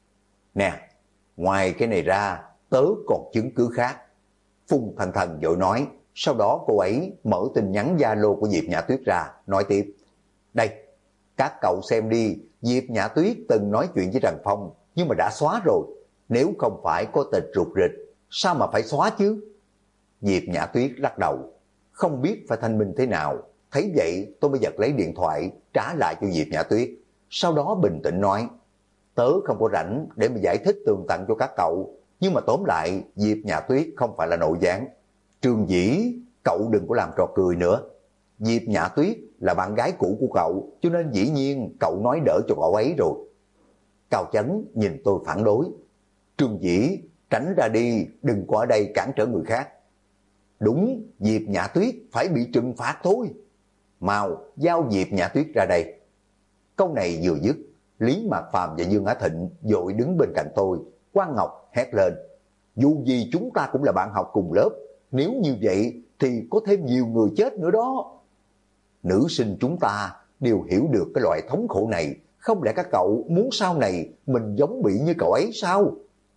Nè, ngoài cái này ra, tớ còn chứng cứ khác. Phùng Thần Thần vội nói, sau đó cô ấy mở tin nhắn Zalo của Diệp Nhã Tuyết ra, nói tiếp. Đây, các cậu xem đi, Diệp Nhã Tuyết từng nói chuyện với Trần Phong, nhưng mà đã xóa rồi. Nếu không phải có tịch rụt rịch, sao mà phải xóa chứ? Diệp Nhã Tuyết lắc đầu, không biết phải thanh minh thế nào. Thấy vậy tôi mới giật lấy điện thoại trả lại cho Diệp Nhã Tuyết. Sau đó bình tĩnh nói, tớ không có rảnh để mà giải thích tường tận cho các cậu. Nhưng mà tóm lại, Diệp Nhã Tuyết không phải là nội gián. Trương Dĩ, cậu đừng có làm trò cười nữa. Diệp Nhã Tuyết là bạn gái cũ của cậu, cho nên dĩ nhiên cậu nói đỡ cho cậu ấy rồi. Cao Chấn nhìn tôi phản đối. Trương Dĩ, tránh ra đi, đừng có ở đây cản trở người khác. Đúng, Diệp Nhã Tuyết phải bị trừng phạt thôi. Mau, giao Diệp Nhã Tuyết ra đây. Câu này vừa dứt, Lý Mạc Phàm và Dương Á Thịnh vội đứng bên cạnh tôi. Quang Ngọc hét lên, dù gì chúng ta cũng là bạn học cùng lớp, nếu như vậy thì có thêm nhiều người chết nữa đó. Nữ sinh chúng ta đều hiểu được cái loại thống khổ này, không lẽ các cậu muốn sau này mình giống bị như cậu ấy sao?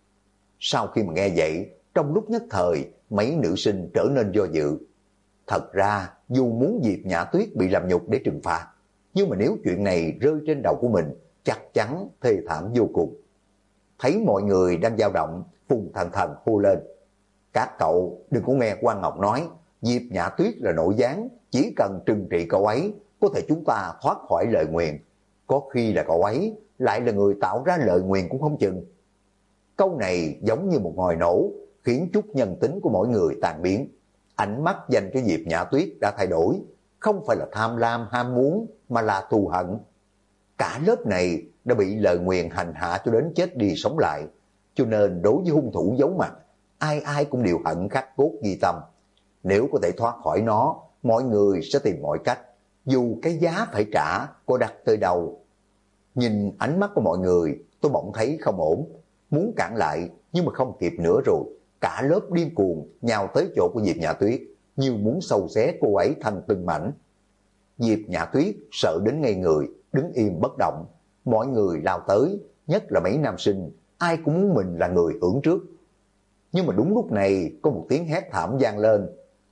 Sau khi mà nghe vậy, trong lúc nhất thời, mấy nữ sinh trở nên do dự. Thật ra, dù muốn Diệp Nhã Tuyết bị làm nhục để trừng phạt, nhưng mà nếu chuyện này rơi trên đầu của mình, chắc chắn thê thảm vô cùng. Thấy mọi người đang dao động, Phùng Thần Thần hô lên. Các cậu đừng có nghe Quang Ngọc nói, Diệp Nhã Tuyết là nội gián, chỉ cần trừng trị cậu ấy, có thể chúng ta thoát khỏi lời nguyền. Có khi là cậu ấy lại là người tạo ra lời nguyền cũng không chừng. Câu này giống như một ngòi nổ, khiến chút nhân tính của mỗi người tan biến. Ánh mắt dành cho Diệp Nhã Tuyết đã thay đổi, không phải là tham lam ham muốn, mà là thù hận. Cả lớp này đã bị lời nguyền hành hạ cho đến chết đi sống lại, cho nên đối với hung thủ giấu mặt, ai ai cũng đều hận khắc cốt ghi tâm. Nếu có thể thoát khỏi nó, mọi người sẽ tìm mọi cách, dù cái giá phải trả có đắt tới đâu. Nhìn ánh mắt của mọi người, tôi bỗng thấy không ổn, muốn cản lại nhưng mà không kịp nữa rồi. Cả lớp điên cuồng nhào tới chỗ của Diệp Nhã Tuyết, như muốn xâu xé cô ấy thành từng mảnh. Diệp Nhã Tuyết sợ đến ngây người, đứng im bất động. Mọi người lao tới, nhất là mấy nam sinh, ai cũng muốn mình là người hưởng trước. Nhưng mà đúng lúc này có một tiếng hét thảm vang lên.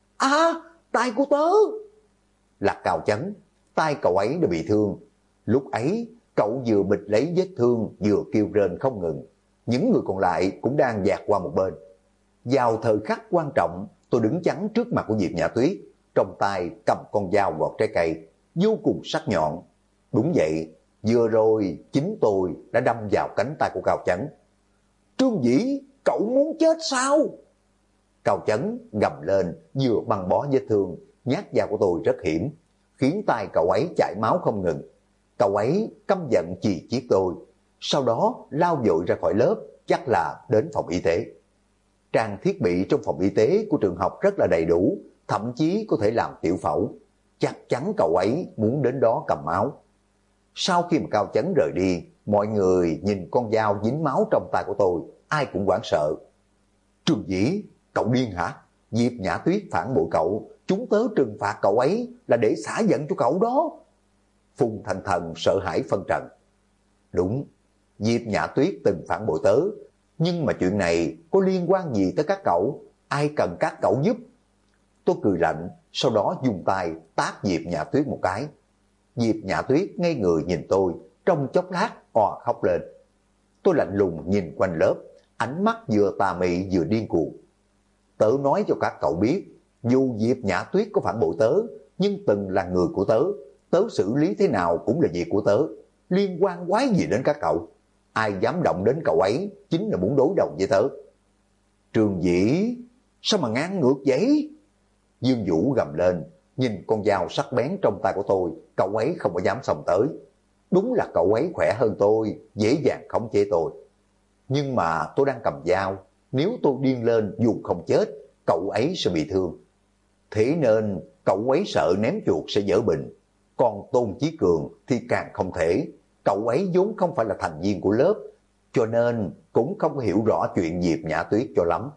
Tay của tớ! Là Cao Chấn, tay cậu ấy đã bị thương. Lúc ấy cậu vừa bịt lấy vết thương, vừa kêu rên không ngừng. Những người còn lại cũng đang dạt qua một bên. Vào thời khắc quan trọng, tôi đứng chắn trước mặt của Diệp Nhã Tuyết, trong tay cầm con dao gọt trái cây, vô cùng sắc nhọn. Đúng vậy, vừa rồi chính tôi đã đâm vào cánh tay của Cao Chấn. Trương Dĩ, cậu muốn chết sao? Cao Chấn gầm lên, vừa băng bó vết thương, nhát dao của tôi rất hiểm, khiến tay cậu ấy chảy máu không ngừng. Cậu ấy căm giận chì chiết tôi, sau đó lao vội ra khỏi lớp, chắc là đến phòng y tế. Trang thiết bị trong phòng y tế của trường học rất là đầy đủ, thậm chí có thể làm tiểu phẫu. Chắc chắn cậu ấy muốn đến đó cầm máu. Sau khi mà Cao Chấn rời đi, mọi người nhìn con dao dính máu trong tay của tôi, ai cũng hoảng sợ. Trương Dĩ, cậu điên hả? Diệp Nhã Tuyết phản bội cậu, chúng tớ trừng phạt cậu ấy là để xả giận cho cậu đó. Phùng Thần Thần sợ hãi phân trần. Đúng, Diệp Nhã Tuyết từng phản bội tớ, nhưng mà chuyện này có liên quan gì tới các cậu? Ai cần các cậu giúp? Tôi cười lạnh, sau đó dùng tay tát Diệp Nhã Tuyết một cái. Diệp Nhã Tuyết ngây người nhìn tôi, trong chốc lát òa khóc lên. Tôi lạnh lùng nhìn quanh lớp, ánh mắt vừa tà mị vừa điên cuồng. Tớ nói cho các cậu biết, dù Diệp Nhã Tuyết có phản bội tớ, nhưng từng là người của tớ, tớ xử lý thế nào cũng là việc của tớ, liên quan quái gì đến các cậu? Ai dám động đến cậu ấy chính là muốn đối đầu với tớ. Trương Dĩ, sao mà ngang ngược vậy? Dương Vũ gầm lên, nhìn con dao sắc bén trong tay của tôi, cậu ấy không có dám xông tới. Đúng là cậu ấy khỏe hơn tôi, dễ dàng khống chế tôi. Nhưng mà tôi đang cầm dao, nếu tôi điên lên dù không chết, cậu ấy sẽ bị thương. Thế nên cậu ấy sợ ném chuột sẽ vỡ bình. Còn Tôn Chí Cường thì càng không thể. Cậu ấy vốn không phải là thành viên của lớp, cho nên cũng không hiểu rõ chuyện Diệp Nhã Tuyết cho lắm.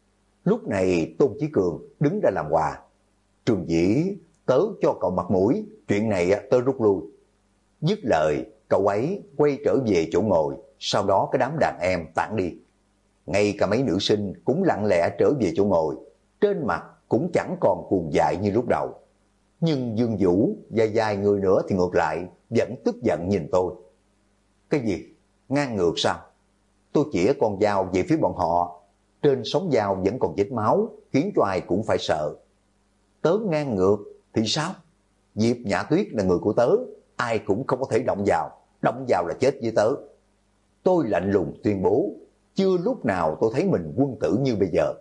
Lúc này Tôn Chí Cường đứng ra làm quà. Trương Dĩ, tớ cho cậu mặt mũi, chuyện này tớ rút lui. Dứt lời, Cậu ấy quay trở về chỗ ngồi, sau đó cái đám đàn em tản đi. Ngay cả mấy nữ sinh cũng lặng lẽ trở về chỗ ngồi, trên mặt cũng chẳng còn cuồng dại như lúc đầu. Nhưng Dương Vũ và vài người nữa thì ngược lại vẫn tức giận nhìn tôi. Cái gì? Ngang ngược sao? Tôi chĩa con dao về phía bọn họ. Trên sống dao vẫn còn vết máu, khiến cho ai cũng phải sợ. Tớ ngang ngược thì sao? Diệp Nhã Tuyết là người của tớ, ai cũng không có thể động vào là chết với tớ. Tôi lạnh lùng tuyên bố, chưa lúc nào tôi thấy mình quân tử như bây giờ.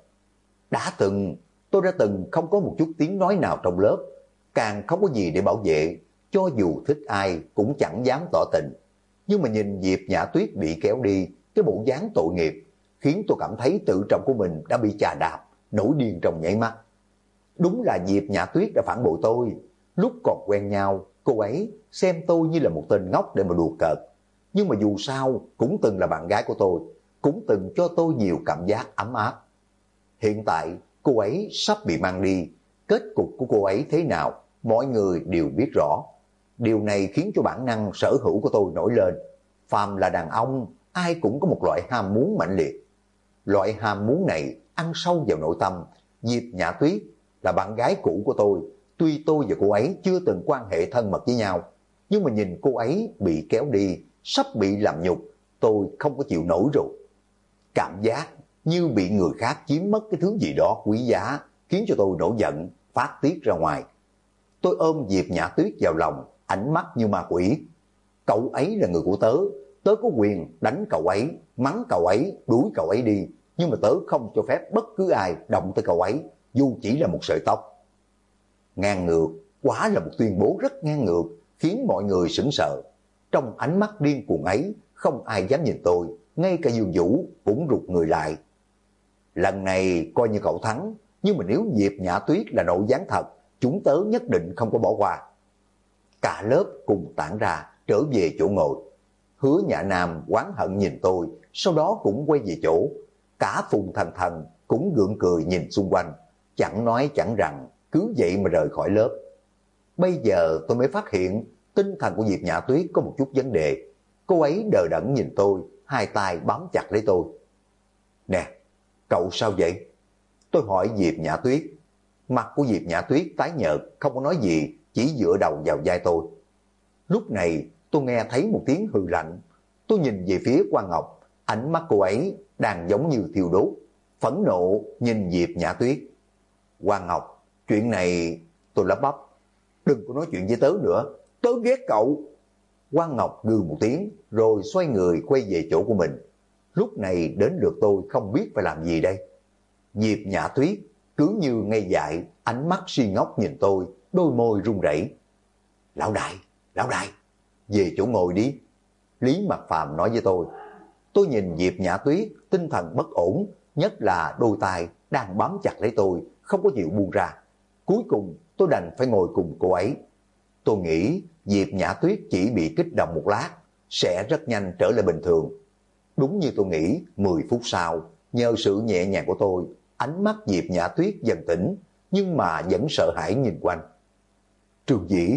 Tôi đã từng không có một chút tiếng nói nào trong lớp, càng không có gì để bảo vệ, cho dù thích ai cũng chẳng dám tỏ tình. Nhưng mà nhìn Diệp Nhã Tuyết bị kéo đi, cái bộ dáng tội nghiệp, khiến tôi cảm thấy tự trọng của mình đã bị chà đạp, nổi điên trong nháy mắt. Đúng là Diệp Nhã Tuyết đã phản bội tôi. Lúc còn quen nhau, cô ấy xem tôi như là một tên ngốc để mà đùa cợt. Nhưng mà dù sao cũng từng là bạn gái của tôi, cũng từng cho tôi nhiều cảm giác ấm áp. Hiện tại cô ấy sắp bị mang đi, kết cục của cô ấy thế nào, mọi người đều biết rõ. Điều này khiến cho bản năng sở hữu của tôi nổi lên. Phàm là đàn ông, ai cũng có một loại ham muốn mãnh liệt. Loại ham muốn này ăn sâu vào nội tâm. Diệp Nhã Tuyết là bạn gái cũ của tôi. Tuy tôi và cô ấy chưa từng quan hệ thân mật với nhau, nhưng mà nhìn cô ấy bị kéo đi, sắp bị làm nhục, tôi không có chịu nổi rồi. Cảm giác như bị người khác chiếm mất cái thứ gì đó quý giá, khiến cho tôi nổi giận, phát tiết ra ngoài. Tôi ôm Diệp Nhã Tuyết vào lòng, ánh mắt như ma quỷ. Cậu ấy là người của tớ, tớ có quyền đánh cậu ấy, mắng cậu ấy, đuổi cậu ấy đi, nhưng mà tớ không cho phép bất cứ ai động tới cậu ấy, dù chỉ là một sợi tóc. Ngang ngược, quả là một tuyên bố rất ngang ngược, khiến mọi người sững sờ. Trong ánh mắt điên cuồng ấy, không ai dám nhìn tôi, ngay cả Dương Vũ cũng rụt người lại. Lần này coi như cậu thắng, nhưng mà nếu Diệp Nhã Tuyết là nội gián thật, chúng tớ nhất định không có bỏ qua. Cả lớp cùng tản ra, trở về chỗ ngồi. Hứa Nhã Nam oán hận nhìn tôi, sau đó cũng quay về chỗ. Cả Phùng Thần Thần cũng gượng cười nhìn xung quanh, chẳng nói chẳng rằng, cứ vậy mà rời khỏi lớp. Bây giờ tôi mới phát hiện tinh thần của Diệp Nhã Tuyết có một chút vấn đề. Cô ấy đờ đẫn nhìn tôi, hai tay bám chặt lấy tôi. Nè, cậu sao vậy? Tôi hỏi Diệp Nhã Tuyết. Mặt của Diệp Nhã Tuyết tái nhợt, không có nói gì, chỉ dựa đầu vào vai tôi. Lúc này tôi nghe thấy một tiếng hừ lạnh. Tôi nhìn về phía Quang Ngọc, ánh mắt cô ấy đang giống như thiêu đốt, phẫn nộ nhìn Diệp Nhã Tuyết. Quang Ngọc, chuyện này... Tôi lắp bắp. Đừng có nói chuyện với tớ nữa, tớ ghét cậu. Quang Ngọc gừ một tiếng, rồi xoay người quay về chỗ của mình. Lúc này đến lượt tôi không biết phải làm gì đây. Diệp Nhã Tuyết cứ như ngây dại, ánh mắt si ngốc nhìn tôi, đôi môi run rẩy. Lão đại, về chỗ ngồi đi. Lý Mặc Phàm nói với tôi. Tôi nhìn Diệp Nhã Tuyết, tinh thần bất ổn, nhất là đôi tay đang bám chặt lấy tôi, không có chịu buông ra. Cuối cùng tôi đành phải ngồi cùng cô ấy. Tôi nghĩ Diệp Nhã Tuyết chỉ bị kích động một lát, sẽ rất nhanh trở lại bình thường. Đúng như tôi nghĩ, 10 phút sau, nhờ sự nhẹ nhàng của tôi, ánh mắt Diệp Nhã Tuyết dần tỉnh, nhưng mà vẫn sợ hãi nhìn quanh. Trường Dĩ,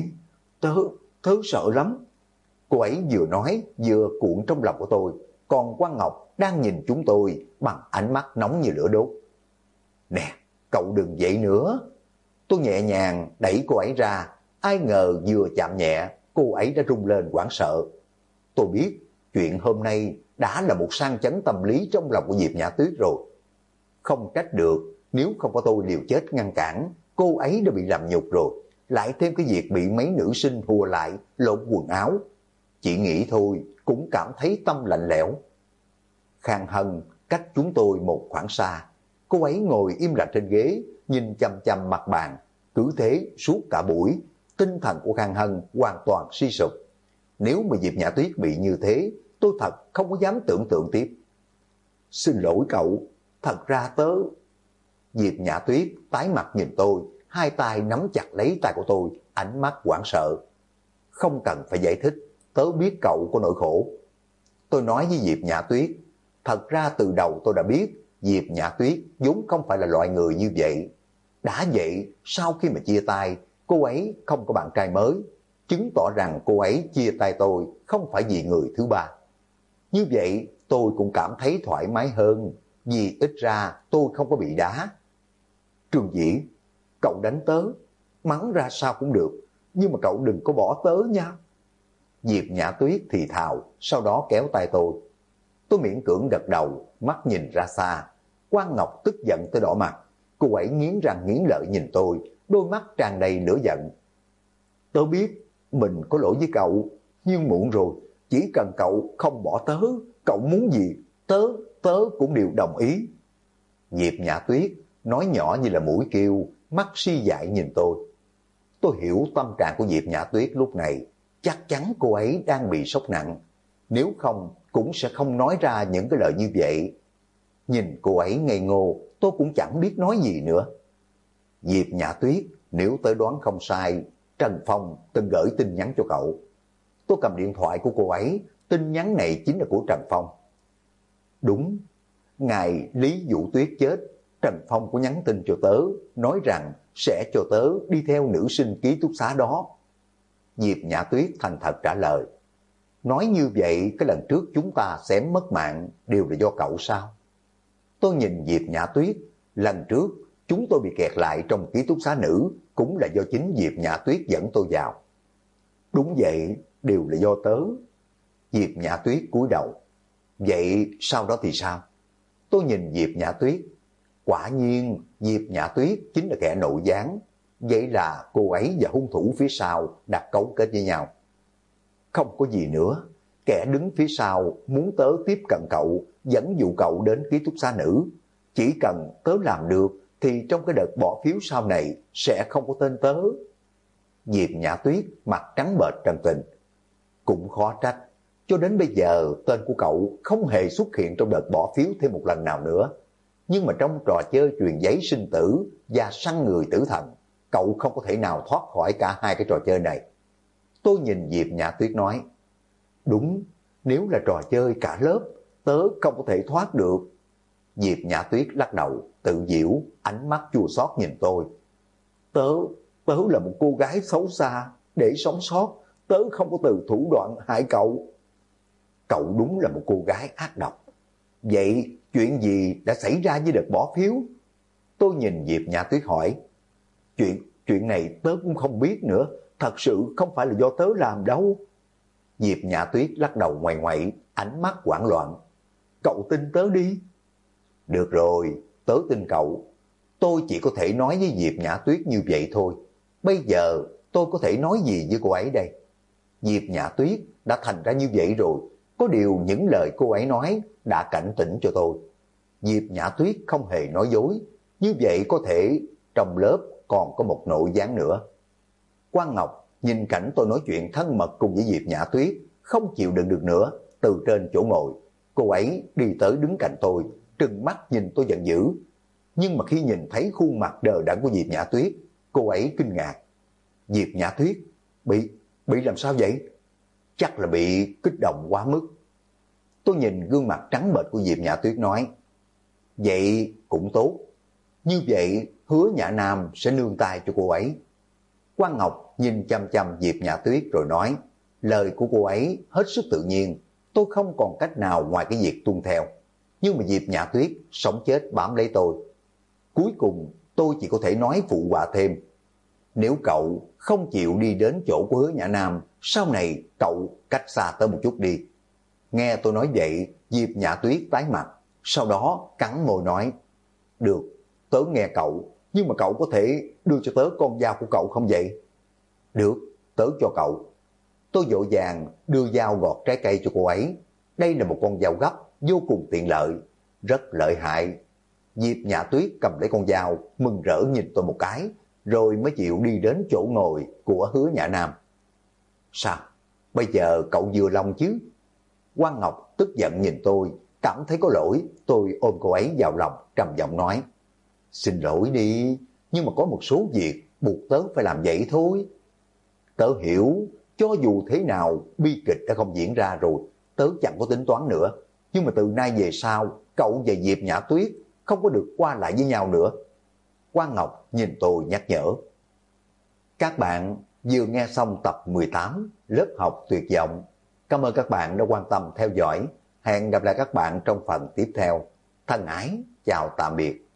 tớ sợ lắm. Cô ấy vừa nói vừa cuộn trong lòng của tôi, còn Quang Ngọc đang nhìn chúng tôi bằng ánh mắt nóng như lửa đốt. Nè, cậu đừng vậy nữa. Tôi nhẹ nhàng đẩy cô ấy ra, ai ngờ vừa chạm nhẹ, cô ấy đã rung lên hoảng sợ. Tôi biết chuyện hôm nay đã là một sang chấn tâm lý trong lòng của Diệp Nhã Tuyết rồi. Không trách được, nếu không có tôi liều chết ngăn cản, cô ấy đã bị làm nhục rồi. Lại thêm cái việc bị mấy nữ sinh hùa lại, lột quần áo. Chỉ nghĩ thôi, cũng cảm thấy tâm lạnh lẽo. Khang Hân cách chúng tôi một khoảng xa. Cô ấy ngồi im lặng trên ghế, nhìn chằm chằm mặt bàn. Cứ thế suốt cả buổi, tinh thần của Khang Hân hoàn toàn suy sụp. Nếu mà Diệp Nhã Tuyết bị như thế, tôi thật không có dám tưởng tượng tiếp. Xin lỗi cậu, thật ra tớ... Diệp Nhã Tuyết tái mặt nhìn tôi, hai tay nắm chặt lấy tay của tôi, ánh mắt hoảng sợ. Không cần phải giải thích, tớ biết cậu có nỗi khổ. Tôi nói với Diệp Nhã Tuyết, thật ra từ đầu tôi đã biết Diệp Nhã Tuyết vốn không phải là loại người như vậy. Đã vậy, sau khi mà chia tay, cô ấy không có bạn trai mới. chứng tỏ rằng cô ấy chia tay tôi không phải vì người thứ ba. Như vậy tôi cũng cảm thấy thoải mái hơn, vì ít ra tôi không có bị đá. Trương Dĩ, cậu đánh tớ, mắng ra sao cũng được, nhưng mà cậu đừng có bỏ tớ nha. Diệp Nhã Tuyết thì thào, sau đó kéo tay tôi. Tôi miễn cưỡng gật đầu, mắt nhìn ra xa. Quang Ngọc tức giận tới đỏ mặt, cô ấy nghiến răng nghiến lợi nhìn tôi, đôi mắt tràn đầy lửa giận. Tớ biết mình có lỗi với cậu, nhưng muộn rồi, chỉ cần cậu không bỏ tớ, cậu muốn gì, tớ cũng đều đồng ý. Diệp Nhã Tuyết nói nhỏ như là mũi kêu, mắt si dại nhìn tôi. Tôi hiểu tâm trạng của Diệp Nhã Tuyết lúc này, chắc chắn cô ấy đang bị sốc nặng, nếu không cũng sẽ không nói ra những cái lời như vậy. Nhìn cô ấy ngây ngô, tôi cũng chẳng biết nói gì nữa. Diệp Nhã Tuyết, nếu tôi đoán không sai, Trần Phong từng gửi tin nhắn cho cậu. Tôi cầm điện thoại của cô ấy, tin nhắn này chính là của Trần Phong. Đúng, ngày Lý Vũ Tuyết chết, Trần Phong có nhắn tin cho tớ, nói rằng sẽ cho tớ đi theo nữ sinh ký túc xá đó. Diệp Nhã Tuyết thành thật trả lời. Nói như vậy, cái lần trước chúng ta xém mất mạng đều là do cậu sao? Tôi nhìn Diệp Nhã Tuyết, lần trước chúng tôi bị kẹt lại trong ký túc xá nữ, cũng là do chính Diệp Nhã Tuyết dẫn tôi vào. Đúng vậy, đều là do tớ. Diệp Nhã Tuyết cúi đầu. Vậy sau đó thì sao? Tôi nhìn Diệp Nhã Tuyết. Quả nhiên Diệp Nhã Tuyết chính là kẻ nội gián. Vậy là cô ấy và hung thủ phía sau đặt cấu kết với nhau. Không có gì nữa. Kẻ đứng phía sau muốn tớ tiếp cận cậu, dẫn dụ cậu đến ký túc xá nữ. Chỉ cần tớ làm được thì trong cái đợt bỏ phiếu sau này sẽ không có tên tớ. Diệp Nhã Tuyết mặt trắng bệch trần tình. Cũng khó trách, cho đến bây giờ tên của cậu không hề xuất hiện trong đợt bỏ phiếu thêm một lần nào nữa. Nhưng mà trong trò chơi truyền giấy sinh tử và săn người tử thần, cậu không có thể nào thoát khỏi cả hai cái trò chơi này. Tôi nhìn Diệp Nhã Tuyết nói, đúng, nếu là trò chơi cả lớp, tớ không có thể thoát được. Diệp Nhã Tuyết lắc đầu, tự giễu, ánh mắt chua xót nhìn tôi. Tớ là một cô gái xấu xa, để sống sót, tớ không có từ thủ đoạn hại cậu. Cậu đúng là một cô gái ác độc. Vậy chuyện gì đã xảy ra với đợt bỏ phiếu? Tôi nhìn Diệp Nhã Tuyết hỏi. Chuyện này tớ cũng không biết nữa, thật sự không phải là do tớ làm đâu. Diệp Nhã Tuyết lắc đầu ngoằn ngoậy, ánh mắt hoảng loạn. Cậu tin tớ đi. Được rồi, tớ tin cậu. Tôi chỉ có thể nói với Diệp Nhã Tuyết như vậy thôi. Bây giờ tôi có thể nói gì với cô ấy đây? Diệp Nhã Tuyết đã thành ra như vậy rồi. Có điều những lời cô ấy nói đã cảnh tỉnh cho tôi. Diệp Nhã Tuyết không hề nói dối. Như vậy có thể trong lớp còn có một nội gián nữa. Quang Ngọc nhìn cảnh tôi nói chuyện thân mật cùng với Diệp Nhã Tuyết, không chịu đựng được nữa, từ trên chỗ ngồi. Cô ấy đi tới đứng cạnh tôi, trừng mắt nhìn tôi giận dữ. Nhưng mà khi nhìn thấy khuôn mặt đờ đẫn của Diệp Nhã Tuyết, cô ấy kinh ngạc. Diệp Nhã Tuyết, bị làm sao vậy? Chắc là bị kích động quá mức. Tôi nhìn gương mặt trắng bệch của Diệp Nhã Tuyết nói, vậy cũng tốt. Như vậy Hứa Nhã Nam sẽ nương tay cho cô ấy. Quang Ngọc nhìn chăm chăm Diệp Nhã Tuyết rồi nói, lời của cô ấy hết sức tự nhiên, tôi không còn cách nào ngoài cái việc tuân theo. Nhưng mà Diệp Nhã Tuyết sống chết bám lấy tôi. Cuối cùng tôi chỉ có thể nói phụ họa thêm, nếu cậu không chịu đi đến chỗ của Hứa Nhã Nam, sau này cậu cách xa tới một chút đi. Nghe tôi nói vậy, Diệp Nhã Tuyết tái mặt, sau đó cắn môi nói, được, tớ nghe cậu, nhưng mà cậu có thể đưa cho tớ con dao của cậu không vậy? Được, tớ cho cậu. Tôi vội vàng đưa dao gọt trái cây cho cô ấy. Đây là một con dao gấp, vô cùng tiện lợi, rất lợi hại. Diệp Nhã Tuyết cầm lấy con dao, mừng rỡ nhìn tôi một cái, rồi mới chịu đi đến chỗ ngồi của Hứa Nhã Nam. Sao? Bây giờ cậu vừa lòng chứ? Quang Ngọc tức giận nhìn tôi, cảm thấy có lỗi, tôi ôm cô ấy vào lòng, trầm giọng nói, xin lỗi đi, nhưng mà có một số việc buộc tớ phải làm vậy thôi. Tớ hiểu, cho dù thế nào, bi kịch đã không diễn ra rồi, tớ chẳng có tính toán nữa. Nhưng mà từ nay về sau, cậu và Diệp Nhã Tuyết không có được qua lại với nhau nữa. Quang Ngọc nhìn tôi nhắc nhở. Các bạn vừa nghe xong tập 18 lớp học tuyệt vọng. Cảm ơn các bạn đã quan tâm theo dõi. Hẹn gặp lại các bạn trong phần tiếp theo. Thân ái, chào tạm biệt.